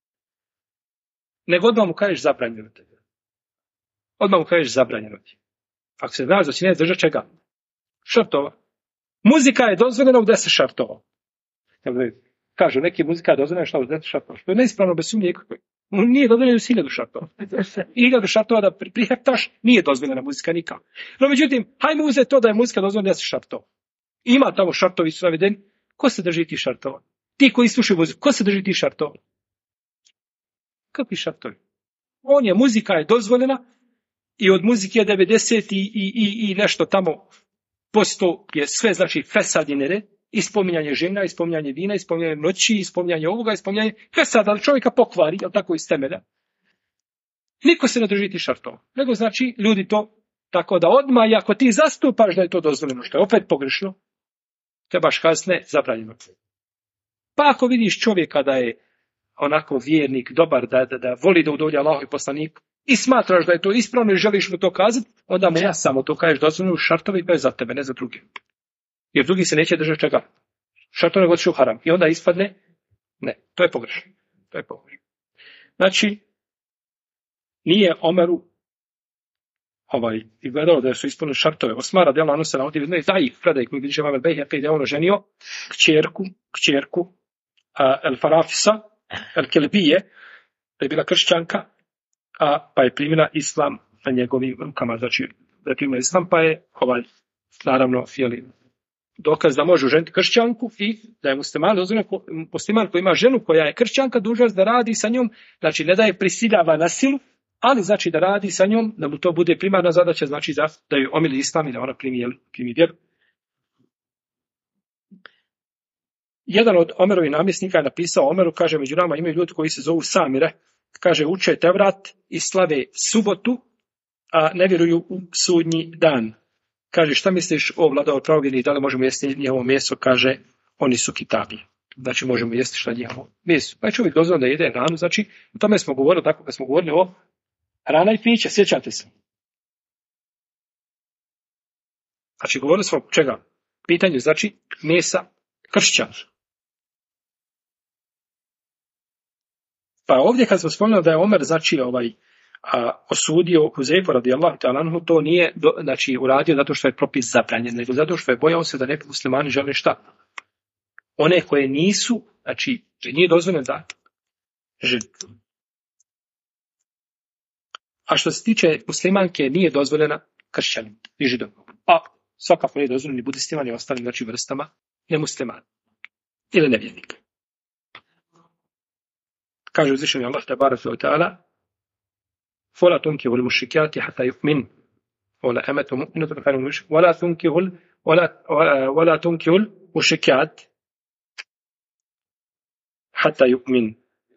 Nego odmah mu kažeš zabranjeno te. Odmah mu kažeš zabranjeno ti. Ako se znaš da si ne drža čega? Šartova. Muzika je dozvoljena u 10 šartova. Kažu, neki muzika je dozvoljena šta u 10 šartova. Što je neispravno bez sumnje ikakve. Nije dozvoljeno u 1000 šartova. 1000 šartova da priheptaš, nije dozvoljena muzika nikako. No međutim, hajmo uzeti to da je muzika dozvoljena 10 šartova. Ima tamo šartovi su navedeni. Ko se drži tih šartova? Ti koji slušaju muziku, ko se drži tih šartova? Kakvi šartovi? Muzika je dozvoljena i od muzike je 90 i nešto tamo posto je sve, znači fesad i nered, i spominjanje žena, i spominjanje vina, i spominjanje noći, i spominjanje ovoga, i spominjanje fesad, ali čovjeka pokvari, jel tako iz temelja? Niko se ne drži tih šartova. Nego znači ljudi to tako da odmah, i ako ti zastupaš da je to dozvoljeno, što je opet pogrešno, trebaš kazati ne, zabranjeno. Pa ako vidiš čovjeka da je onako vjernik, dobar, da voli da udovolji Allahu i poslaniku i smatraš da je to ispravno i želiš mu to kazati, onda mu ja samo to kažeš dozvoljeno šartove i to je za tebe, ne za druge. Jer drugi se neće držati čega? Šartove nego otišu haram. I onda ispadne, ne, to je pogrešno. To je pogrešno. Znači, nije Omeru i gledalo da su ispunili šartove. Osmar radijallahu anhu se navodi u jednoj predaj koji bilježi Imam el-Bejhaqi da je on oženio kćerku El Farafisa, El Kelbije, da je bila kršćanka, pa je primila islam na njegovim rukama. Znači, da je primila islam, pa je naravno, dokaz da može ženiti kršćanku i da je musliman koji ima ženu koja je kršćanka dužan da radi sa njom, znači ne da je prisiljava na silu, ali znači da radi sa njom, da mu to bude primarna zadaća, znači da ju omili islam i da ona primi vjeru. Jedan od Omerovih namjesnika je napisao Omeru, kaže, među nama imaju ljudi koji se zovu Samire, kaže, uče Tevrat i slave subotu, a ne vjeruju u sudnji dan. Kaže, šta misliš o vladao pravovjernih, da li možemo jesti njihovo meso? Kaže, oni su kitabi. Znači, možemo jesti šta njihovo meso. Pa je čovjek dozvoljeno da jede hranu, znači, o tome smo govorili, tako kad smo govorili o hrana i piće, sjećate se. Znači, govorili smo čega? Pitanje, znači, mesa kršćana. Pa ovdje kad smo spomenuli da je Omer, znači, osudio Huzeyfu radijallahu ta'ala anhu, to nije znači uradio zato što je propis zabranjen, nego zato što je bojao se da neki muslimani žele šta? One koje nisu, znači nije dozvoljeno da žrtvu. A što se tiče muslimanke, nije dozvoljena kršćanin i židom. A svakako nije dozvoljeno ni budistima, ni ostalim znači vrstama nemuslimana ili nevjernika. Kaže uzvišeni Allah tebareke ve taala: فلا تنكحوا المشركات حتى يؤمن ولا أمة مؤمنة خير من مشرك ولا تنكحوا المشركات حتى يؤمن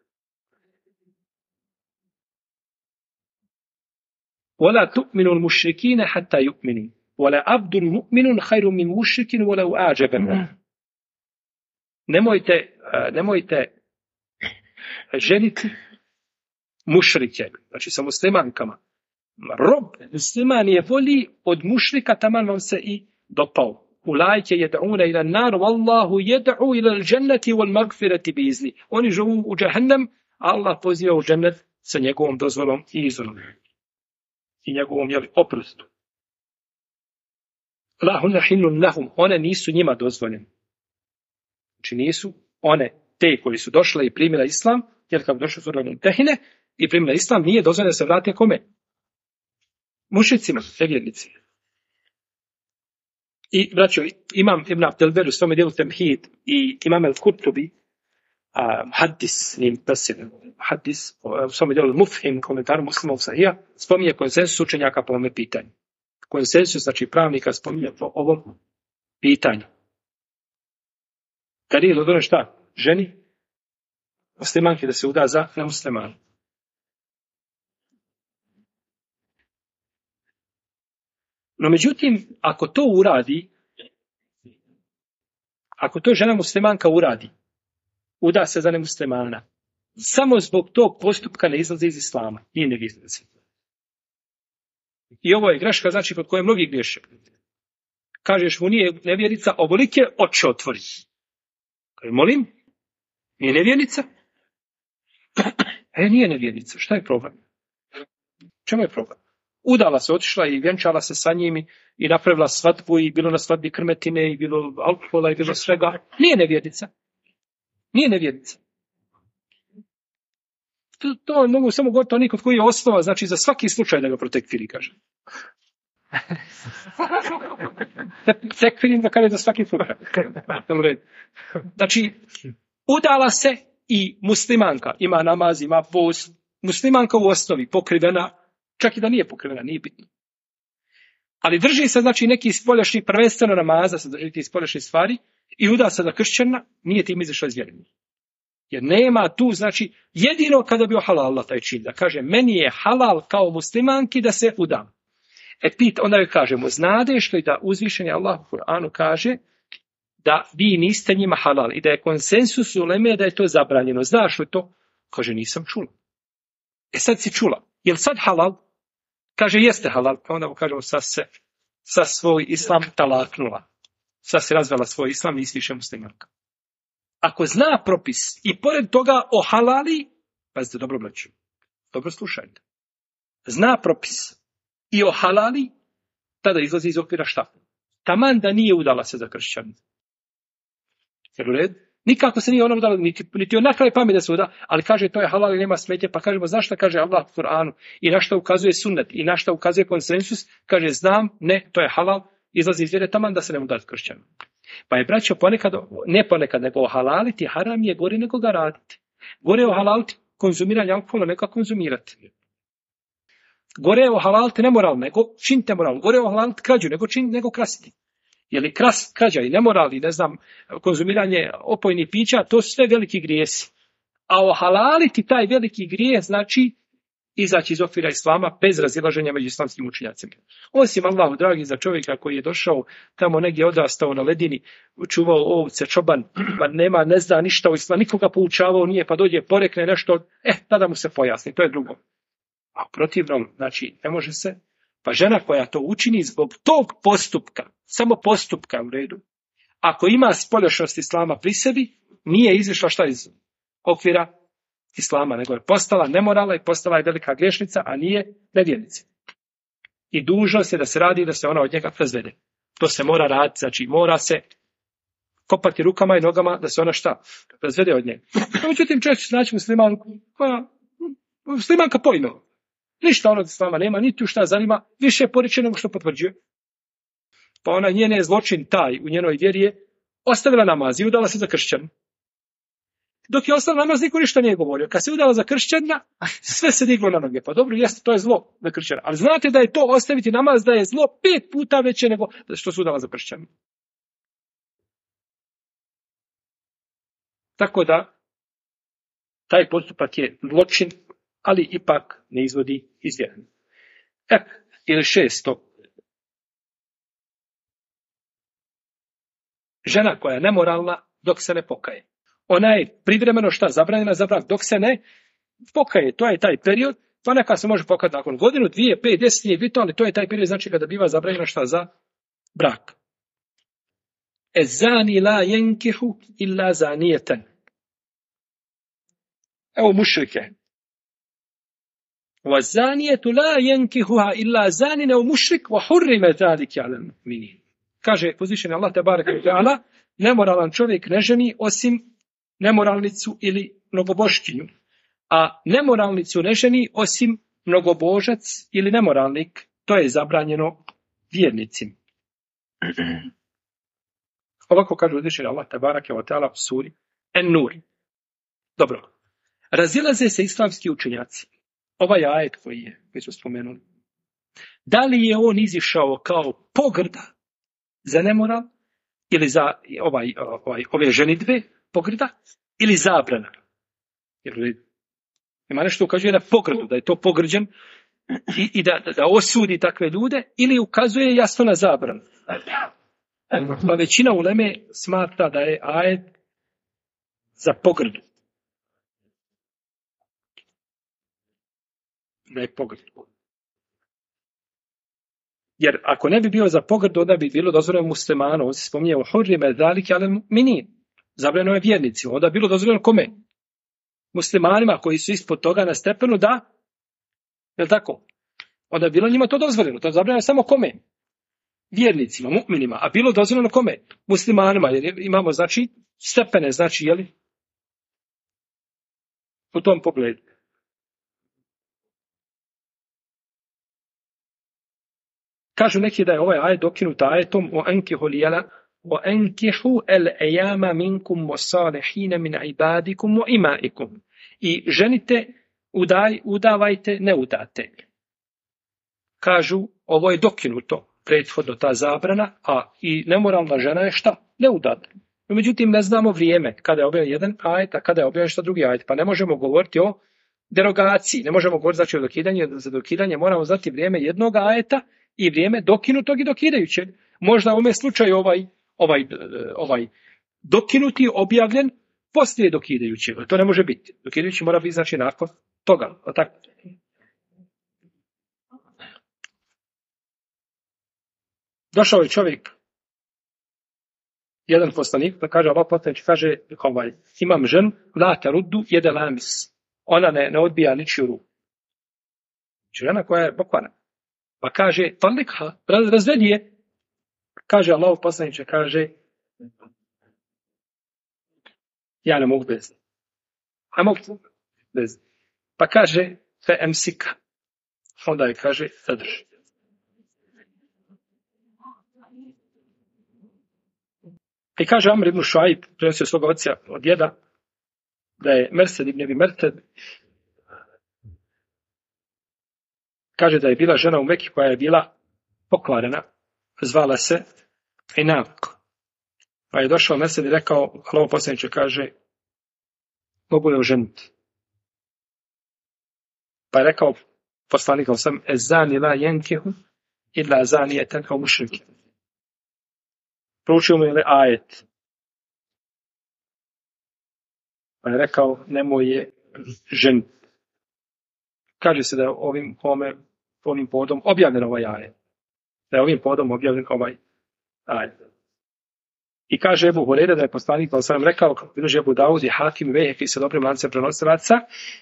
ولا تؤمنوا المشركين حتى يؤمنوا ولا عبد مؤمن خير من مشرك ولو أعجبكم. Nemojte ženiti mušrike, znači sa muslimankama. Rob musliman je bolji od mušrika, taman vam se i dopao. Ulajke jed'una ila nar, wallahu jed'u ila l'đenneti wal magfirati bizni. Oni žovu u džahannam, Allah poziva u džennet sa njegovom dozvolom i izvolom. I njegovom oprostu. Lahunna hillun lahum, one nisu njima dozvoljene. Znači nisu one te koji su došle i primile islam, jer kao došle su rodom tehine, i primila islam, nije dozvoljeno da se vrati kome? Mušicima, nevjernicima. I, braćo, imam Ibn Abdelber u svome dijelu Temhid i imam El-Kurtubi, Hadis, Hadis, u svome dijelu Mufhim, komentaru Muslimov Sahija, spominje konsensus učenjaka po ovome pitanju. Konsensus, znači pravnika, spominje po ovom pitanju. Kad je dozvoljeno šta? Ženi, muslimanki da se uda za nemuslimanu. No međutim, ako to uradi, ako to žena muslimanka uradi, uda se za nemuslimana, samo zbog tog postupka ne izlazi iz islama, nije ne izlazi. I ovo je greška, znači, pod koje mnogi griješe. Kažeš mu nije nevjernica, ovolike oči otvori. Kaže, molim, nije nevjernica? Nije nevjernica, šta je problem? Čemu je problem? Udala se, otišla i vjenčala se sa njim i napravila svadbu i bilo na svadbi krmetine i bilo alkohola i bilo svega. Nije nevjernica. Nije nevjernica. To mogu samo govoriti oni kod koji je osnova, znači za svaki slučaj da ga protekfiri, kaže. Tekfirim da kaže za svaki slučaj. Znači, udala se i muslimanka, ima namaz, ima post, muslimanka u osnovi pokrivena, čak i da nije pokrivena, nije bitno. Ali drži se, znači, neki spoljašnji, prvenstveno namaza se drži ti spoljašnji stvari i uda se za kršćana, nije tim izašla iz vjere. Jer nema tu, znači, jedino kada bi ohalala taj čin, da kaže, meni je halal kao muslimanki da se udam. Onda joj kažemo, znadeš li da uzvišeni Allah u Kur'anu kaže da vi niste njima halal i da je konsensus uleme da je to zabranjeno. Znaš li to? Kaže, nisam čula. Sad si čula. Je li sad halal? Kaže, jeste halal. Pa onda mu kažemo, sad svoj islam talaknula. Sad se razvela svoj islam, nisi više muslimanka. Ako zna propis i pored toga o halali, pazite, dobro braću, dobro slušajte. Zna propis i o halali, tada izlazi iz okvira šta? Taman da nije udala se za kršćan. Jer u redu? Nikako se nije ona udala, niti on nakraj pamet da se uda, ali kaže to je halal i nema smetje, pa kažemo zašto kaže Allah u Kur'anu i na što ukazuje sunnet i na što ukazuje konsensus, kaže znam, ne, to je halal, izlazi iz vjere taman da se ne uda kršćanu. Pa je, braćo, ne ponekad, nego ohalaliti haram je gore nego ga raditi. Gore je ohalaliti konzumiranje alkohola nego konzumirati. Gore je ohalaliti nemoral nego činite moral. Gore je ohalaliti krađu nego krasiti. Je li krađa i nemoral i konzumiranje opojnih pića, to su sve veliki grijesi. A ohalaliti taj veliki grijeh znači izaći iz okvira islama bez razilaženja među islamskim učenjacima. Osim Allahu dragi za čovjeka koji je došao tamo negdje odrastao na ledini, čuvao ovce, čoban, pa ne zna ništa o islamu, nikoga poučavao nije, pa dođe porekne nešto, tada mu se pojasni, to je drugo. A u protivnom, znači, ne može se. Pa žena koja to učini zbog tog postupka, samo postupka u redu, ako ima spoljašnost islama pri sebi, nije izišla šta iz okvira islama, nego je postala nemoralna i postala je velika grešnica, a nije nevjernica. I dužnost je da se radi da se ona od njega razvede. To se mora raditi, znači mora se kopati rukama i nogama da se ona šta? Razvede od nje. Međutim, često se naći muslimanka pojme. Ništa onog islama nema, niti u šta zanima, više je poriče nego što potvrđuje. Pa ona njene zločin taj u njenoj vjeri je ostavila namaz i udala se za kršćan. Dok je ostala namaz, niko ništa nije govorio. Kad se udala za kršćana, sve se diglo na noge. Pa dobro, jeste, to je zlo za kršćana. Ali znate da je to ostaviti namaz, da je zlo 5 puta veće nego što se udala za kršćana. Tako da, taj postupak je zločin, ali ipak ne izvodi iz vjere. Ili 6. Žena koja je nemoralna dok se ne pokaje. Ona je privremeno zabranjena za brak dok se ne pokaje. To je taj period, pa neka se može pokajati nakon godinu, 2, 5, 10 nije bitno, ali to je taj period znači kada biva zabranjena za brak. Zani la yankihu illa zanijeten. Evo mušrike. وَالزَّانِيَةُ لَا يَنْكِهُهَا إِلَّا زَانٍ أَوْ مُشْرِكٌ وَحُرِّمَ ذَلِكَ عَلَى الْمُؤْمِنِينَ. Kaže uzvišeni Allah tebareke ve teala, nemoralan čovjek ne ženi osim nemoralnicu ili mnogoboškinju, a nemoralnicu ne ženi osim mnogobožac ili nemoralnik. To je zabranjeno vjernicima. Ovako kaže uzvišeni Allah tebareke ve teala u suri En-Nur. Dobro. Razilaze se islamski učenjaci. Ovaj ajet koji smo spomenuli. Da li je on izišao kao pogrda za nemoral ili za ove ženidbe pogrda ili zabrana? Jer ima nešto ukazuje na pogrdu, da je to pogrđen i da osudi takve ljude ili ukazuje jasno na zabranu. Pa većina uleme smatra da je ajet za pogrdu. Da je pogrd. Jer ako ne bi bio za pogrd, onda bi bilo dozvoljeno muslimanu. On se spominje u hurrime zalike alel mu'minin. Zabranjeno je vjernicima. Onda bi bilo dozvoljeno kome? Muslimanima koji su ispod toga na stepenu da, je li tako? Onda bi bilo njima to dozvoljeno. To je zabranjeno samo kome? Vjernicima, mu'minima. A bilo dozvoljeno kome? Muslimanima. Jer imamo, znači, stepene, znači, jeli? U tom pogledu. Kažu neki da je ovaj ajet dokinut ajetom o enkihu el ejama minkum wasalihina min ibadikum wa imaikum. I ženite, udavajte, ne udate. Kažu, ovo je dokinuto, prethodno ta zabrana, a i nemoralna žena je šta? Ne udate. Međutim, ne znamo vrijeme kada je objavljen jedan ajet, a kada je objavljen šta drugi ajet. Pa ne možemo govoriti o derogaciji, ne možemo govoriti znači o dokidanju, za dokidanje moramo znati vrijeme jednog ajeta i vrijeme dokinutog i dokidajućeg. Možda u ovom slučaju ovaj dokinuti objavljen poslije dokidajućeg. To ne može biti. Dokidajući mora biti znači nakon toga. Tako. Došao je čovjek, jedan poslanik, da kaže Allah poslanik, kaže imam ženu, la taruddu jede lamis. Ona ne odbija ničiju ruku. Žena koja je pokvarna. Pa kaže, talikha, razvedi je. Kaže Allah poslaniče, kaže, ja ne mogu bez. A mogu bez. Pa kaže, fe emsika. Onda je kaže, zadrži. I kaže Amr ibn Šuajb, prenosio svog oca od djeda, da je Mersed ibn Ebi Merted, kaže da je bila žena u Meki koja je bila pokvarena, zvala se Inak. Pa je došao Mersed i rekao, Allahov poslaniče, kaže, mogu je oženiti. Pa je rekao poslanikom sam, ezani la jenkehu illa zanijeten kao mušrike. Proučio mu je ajet. Pa je rekao, nemoj je ženiti. Kaže se da je ovim povodom objavljen ovaj ajet. Da je ovim povodom objavljen ovaj ajet. I kaže Ebu Hureyre da je poslanik sam rekao, kako bilježi Ebu Daud i Hakim i Vejheqi sa dobrim lancem prenosilaca,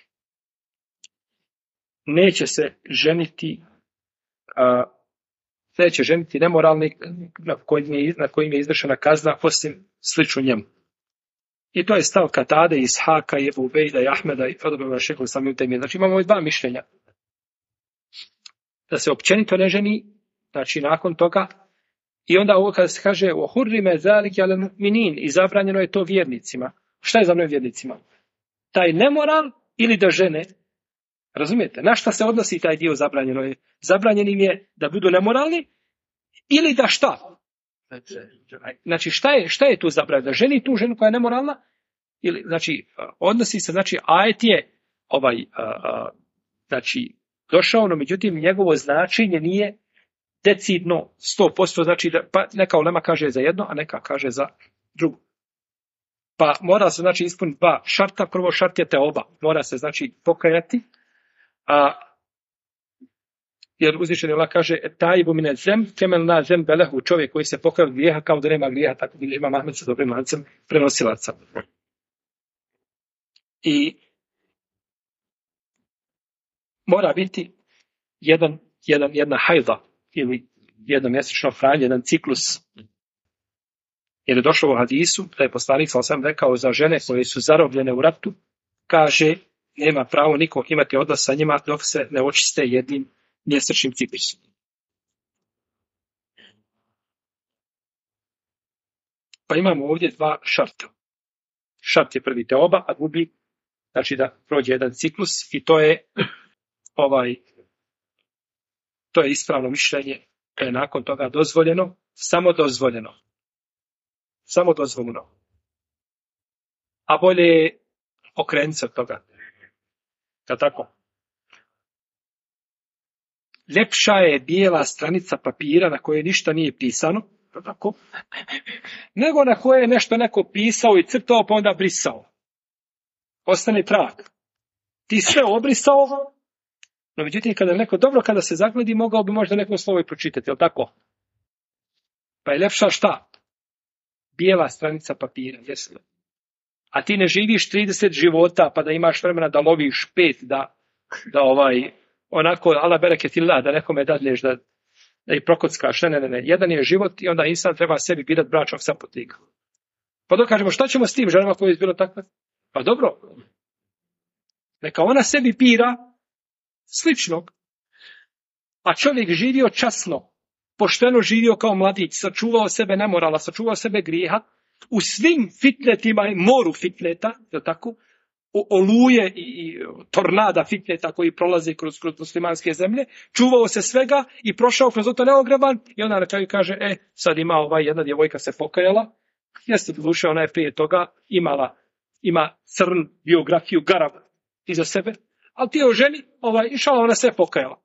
neće ženiti nemoralnik na kojim je izvršena kazna osim sliču njemu. I to je stav Katade, Ishaka, Ebu Ubejda i Ahmeda i odobro šehol samim temije. Znači imamo ovdje dva mišljenja. Da se općenito ne ženi, znači nakon toga, i onda ovo kada se kaže o hurrime zalike ale mu'minin i zabranjeno je to vjernicima. Šta je zabranjeno vjernicima? Taj nemoral ili da žene? Razumijete? Na šta se odnosi taj dio zabranjeno je? Zabranjen im je da budu nemoralni ili da šta? Znači šta je tu zabranjeno? Da ženi tu ženu koja je nemoralna? Ili, znači, odnosi se, znači, ajet je znači, došao, no međutim njegovo značenje nije decidno 100%, znači da, pa neka ulema kaže za jedno, a neka kaže za drugo. Pa mora se znači ispuniti dva šarta. Prvo šart je teoba. Mora se znači pokajati. Jer uzvišeni Allah kaže taibu mine zem kemel na zem belehu, čovjek koji se pokaja od grijeha kao da nema grijeha, tako da ima Ahmed sa dobrim lancem prenosilaca. I mora biti jedna hajda ili jednomjesečno franje, jedan ciklus. Jer je došlo u hadisu da je poslanik sam rekao za žene koje su zarobljene u ratu, kaže nema pravo niko imati odnos sa njima dok se ne očiste jednim mjesečnim ciklusom. Pa imamo ovdje dva šarta. Šart je prvi teoba, a drugi znači da prođe jedan ciklus i to je ispravno mišljenje, da je nakon toga dozvoljeno, samo dozvoljeno. A bolje je okrenuti se od toga. Kad tako? Ljepša je bijela stranica papira na kojoj ništa nije pisano, tako? Nego na koje je nešto neko pisao i crtao pa onda brisao. Ostane trag. Ti sve obrisao, no međutim kada se zagledi, mogao bi možda neko slovo i pročitati, jel tako? Pa je ljepša šta? Bijela stranica papira, jesli. A ti ne živiš 30 života pa da imaš vremena da loviš 5, da onako ala bereketillah, da nekome dadneš da ih prokockaš. Ne. Jedan je život i onda insan treba sebi birat bračnog saputnika. Pa dokažemo šta ćemo s tim ženama koje je bilo takve? Pa dobro. Neka ona sebi bira sličnog. A čovjek živio časno, pošteno živio kao mladić, sačuvao sebe nemorala, sačuvao sebe grijeha, u svim fitnetima i moru fitneta, je tako? Oluje i tornada fitneta koji prolazi kroz muslimanske zemlje, čuvao se svega i prošao kroz to neogreban i onda na kraju kaže, sad ima jedna djevojka se pokajala, jeste doduše, ona je prije toga ima crn biografiju, garav iza sebe, ali ti je o ženi, inšala ona se pokajala.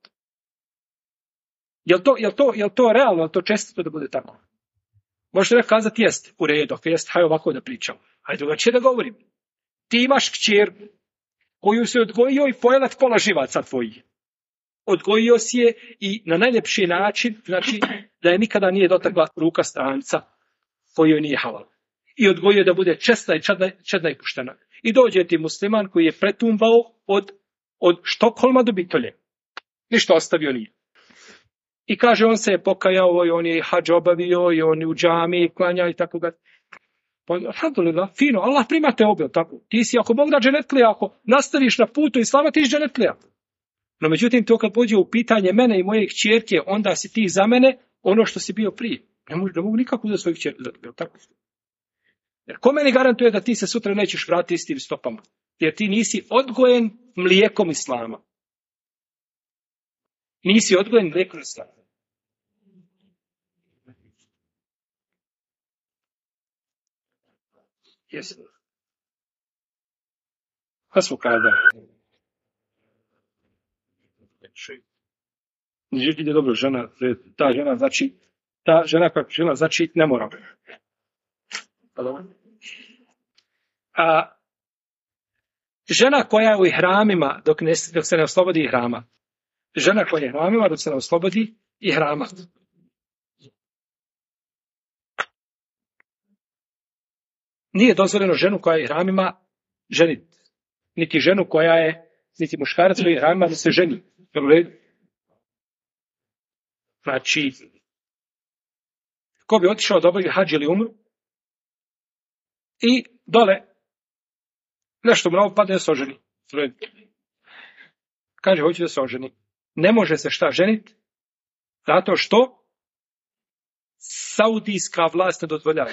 Jel to realno, jel to često da bude tako? Možete nekako kazati, jest, u redu, ako jest, hajde ovako da pričam. Hajde drugačije da govorim. Ti imaš kćer koju si odgojio i pojela pola živaca tvojih. Odgojio si je i na najljepši način, znači da je nikada nije dotakla ruka stranca koji joj nije halal. I odgojio da bude česta i čedna i puštena. I dođe ti musliman koji je pretumbao od Štokholma do Bitolje. Ništa ostavio nije. I kaže, on se je pokajao, i on je hadž obavio, i on je u džami klanja i tako ga. Alhamdulillah, fino, Allah prima te obje, tako. Ti si, ako Bog da dženetlija, ako nastaviš na putu islama, ti si dženetlija. No međutim, to kad pođe u pitanje mene i moje kćerke, onda si ti za mene ono što si bio prije. Ne mogu nikako za svoju kćerku, tako. Jer ko meni garantuje da ti se sutra nećeš vratiti istim stopama? Jer ti nisi odgojen mlijekom islama. Nisi odgojen mlijekom islama. Jesi. Pa smo kada? Ide dobro žena, ta žena koja žena, znači ne mora. Žena koja je u ihramima dok se ne oslobodi ihrama. Žena koja je u ihramima dok se ne oslobodi ihrama. Nije dozvoljeno ženu koja je u ihramima ženiti. Niti ženu koja je, niti muškarac koji je u ihramima da se ženi. Znači, ko bi otišao da obavi hadž ili umru i dole nešto mu na ovo padne da se oženi. Kaže, hoću da se oženi. Ne može se šta ženiti? Zato što saudijska vlast ne dozvoljava.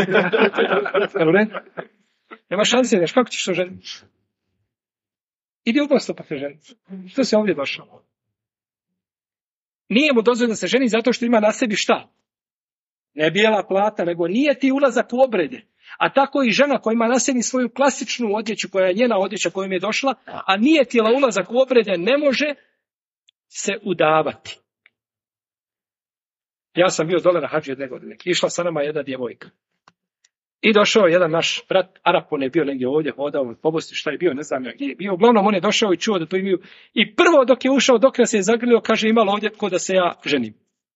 Nema šanse, neš, kako ćeš se oženiti? Idi u Bosnu pa se ženiti. Što se ovdje došao? Nije mu dozvoljeno da se ženi zato što ima na sebi šta? Ne bijela plata, nego nije ti ulazak u obrede. A tako i žena koja ima na sebi svoju klasičnu odjeću, koja je njena odjeća kojom je došla, a nije tijela ulazak u obrede, ne može se udavati. Ja sam bio dole na hadži jedne godine. Išla sa nama jedna djevojka. I došao jedan naš brat, Arap, on je bio negdje ovdje, hodao po Bosni, šta je bio, ne znam ja gdje je bio. Uglavnom, on je došao i čuo da to imaju. I prvo dok je ušao, dok nas je zagrlio, kaže, imalo ovdje ko da se ja ženim.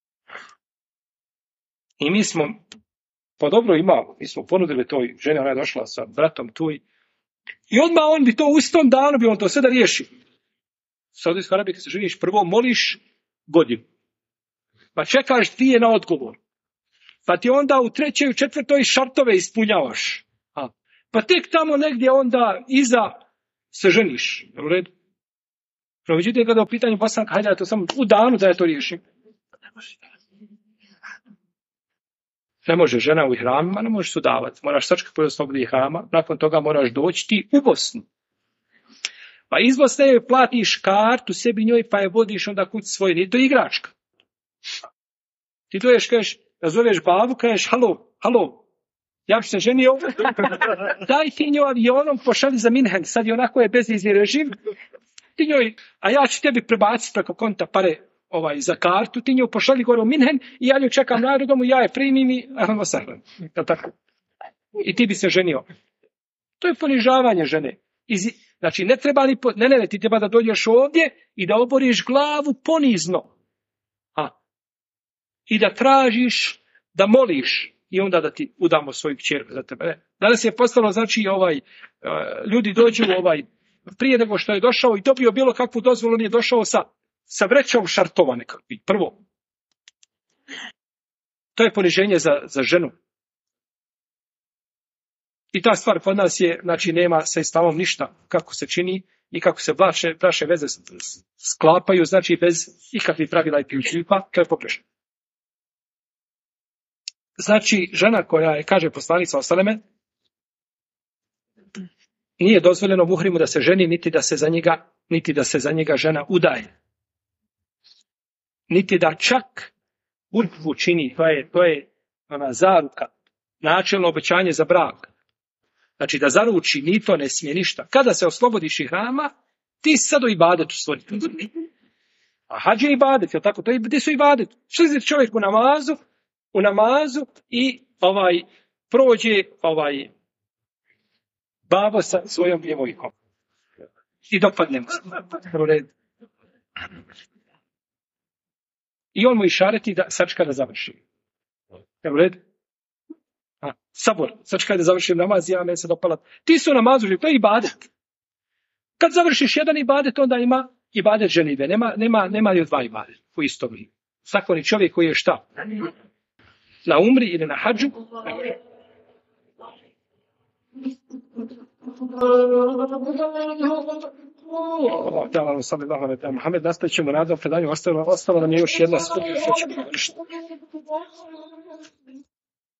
I mi smo, pa dobro imamo, mi smo ponudili toj ženi, ona je došla sa bratom tu i odmah on bi to u istom danu, bi on to sve da riješi. Saudijska Arabija, kad se ženiš, prvo moliš godinu. Pa čekaš 2 na odgovor. Pa ti onda u 3. i 4. šartove ispunjavaš. Pa tek tamo negdje onda iza se ženiš. U redu? Međutim, kada je u pitanju Bosanka, hajde da to samo u danu da je to riješim. Ne može žena u ihramima, ne možeš sudavati. Moraš sačekati po oslobodi ihrama, nakon toga moraš doći ti u Bosnu. Pa iz Bosne joj platiš kartu sebi njoj, pa je vodiš onda kući svoje. Nije to igračka. Ti dođeš, kažeš, nazoveš babu, kažeš, halo, ja bi se ženio, daj ti njoj avionom, pošalji za Minhen, sad je onako je bezvizni režim, ti njoj, a ja ću tebi prebaciti preko konta pare za kartu, ti njoj pošalji gore u Minhen i ja nju čekam na aerodromu, ja je primim i ahlan vasahlan. I ti bi se ženio. To je ponižavanje žene. Znači, ne treba ne, ti treba da dođeš ovdje i da oboriš glavu ponizno. I da tražiš, da moliš i onda da ti udamo svoju kćerku za tebe. Danas je postalo, znači, ljudi dođu prije nego što je došao i dobio bilo kakvu dozvolu, on je došao sa vrećom šartova nekakvi. Prvo. To je poniženje za ženu. I ta stvar kod nas je, znači, nema sa islamom ništa kako se čini i kako se braše veze sklapaju, znači bez ikakvih pravila i principa, to je pogrešno. Znači, žena koja je, kaže poslanik sallallahu alejhi ve selleme, nije dozvoljeno muhrimu da se ženi, niti da se za njega žena udaje. Niti da čak hudbu čini, to je ona zaruka, načelno obećanje za brak. Znači, da zaruči, ni to ne smije ništa. Kada se oslobodiš ihrama, ti si sad u ibadetu svoj. A hadž je ibadet, je tako? Gdje su ibadet? Što je čovjek u namazu i prođe babo sa svojom djevojkom. I dopadne mu se. I on mu išareti da sačka da završi. Evo red. Sabor, sačkaj da završim namaz, ja me se dopala. Ti su u namazu, to je ibadet. Kad završiš jedan ibadet, onda ima ibadet ženive. Nema li 2 ibadet u isto vrijeme. Svakoni čovjek koji je šta? Na umri ili na hadžu. Muhammed, nastavit ćemo nadam predanju. Ostalo nam je još jedna skupina.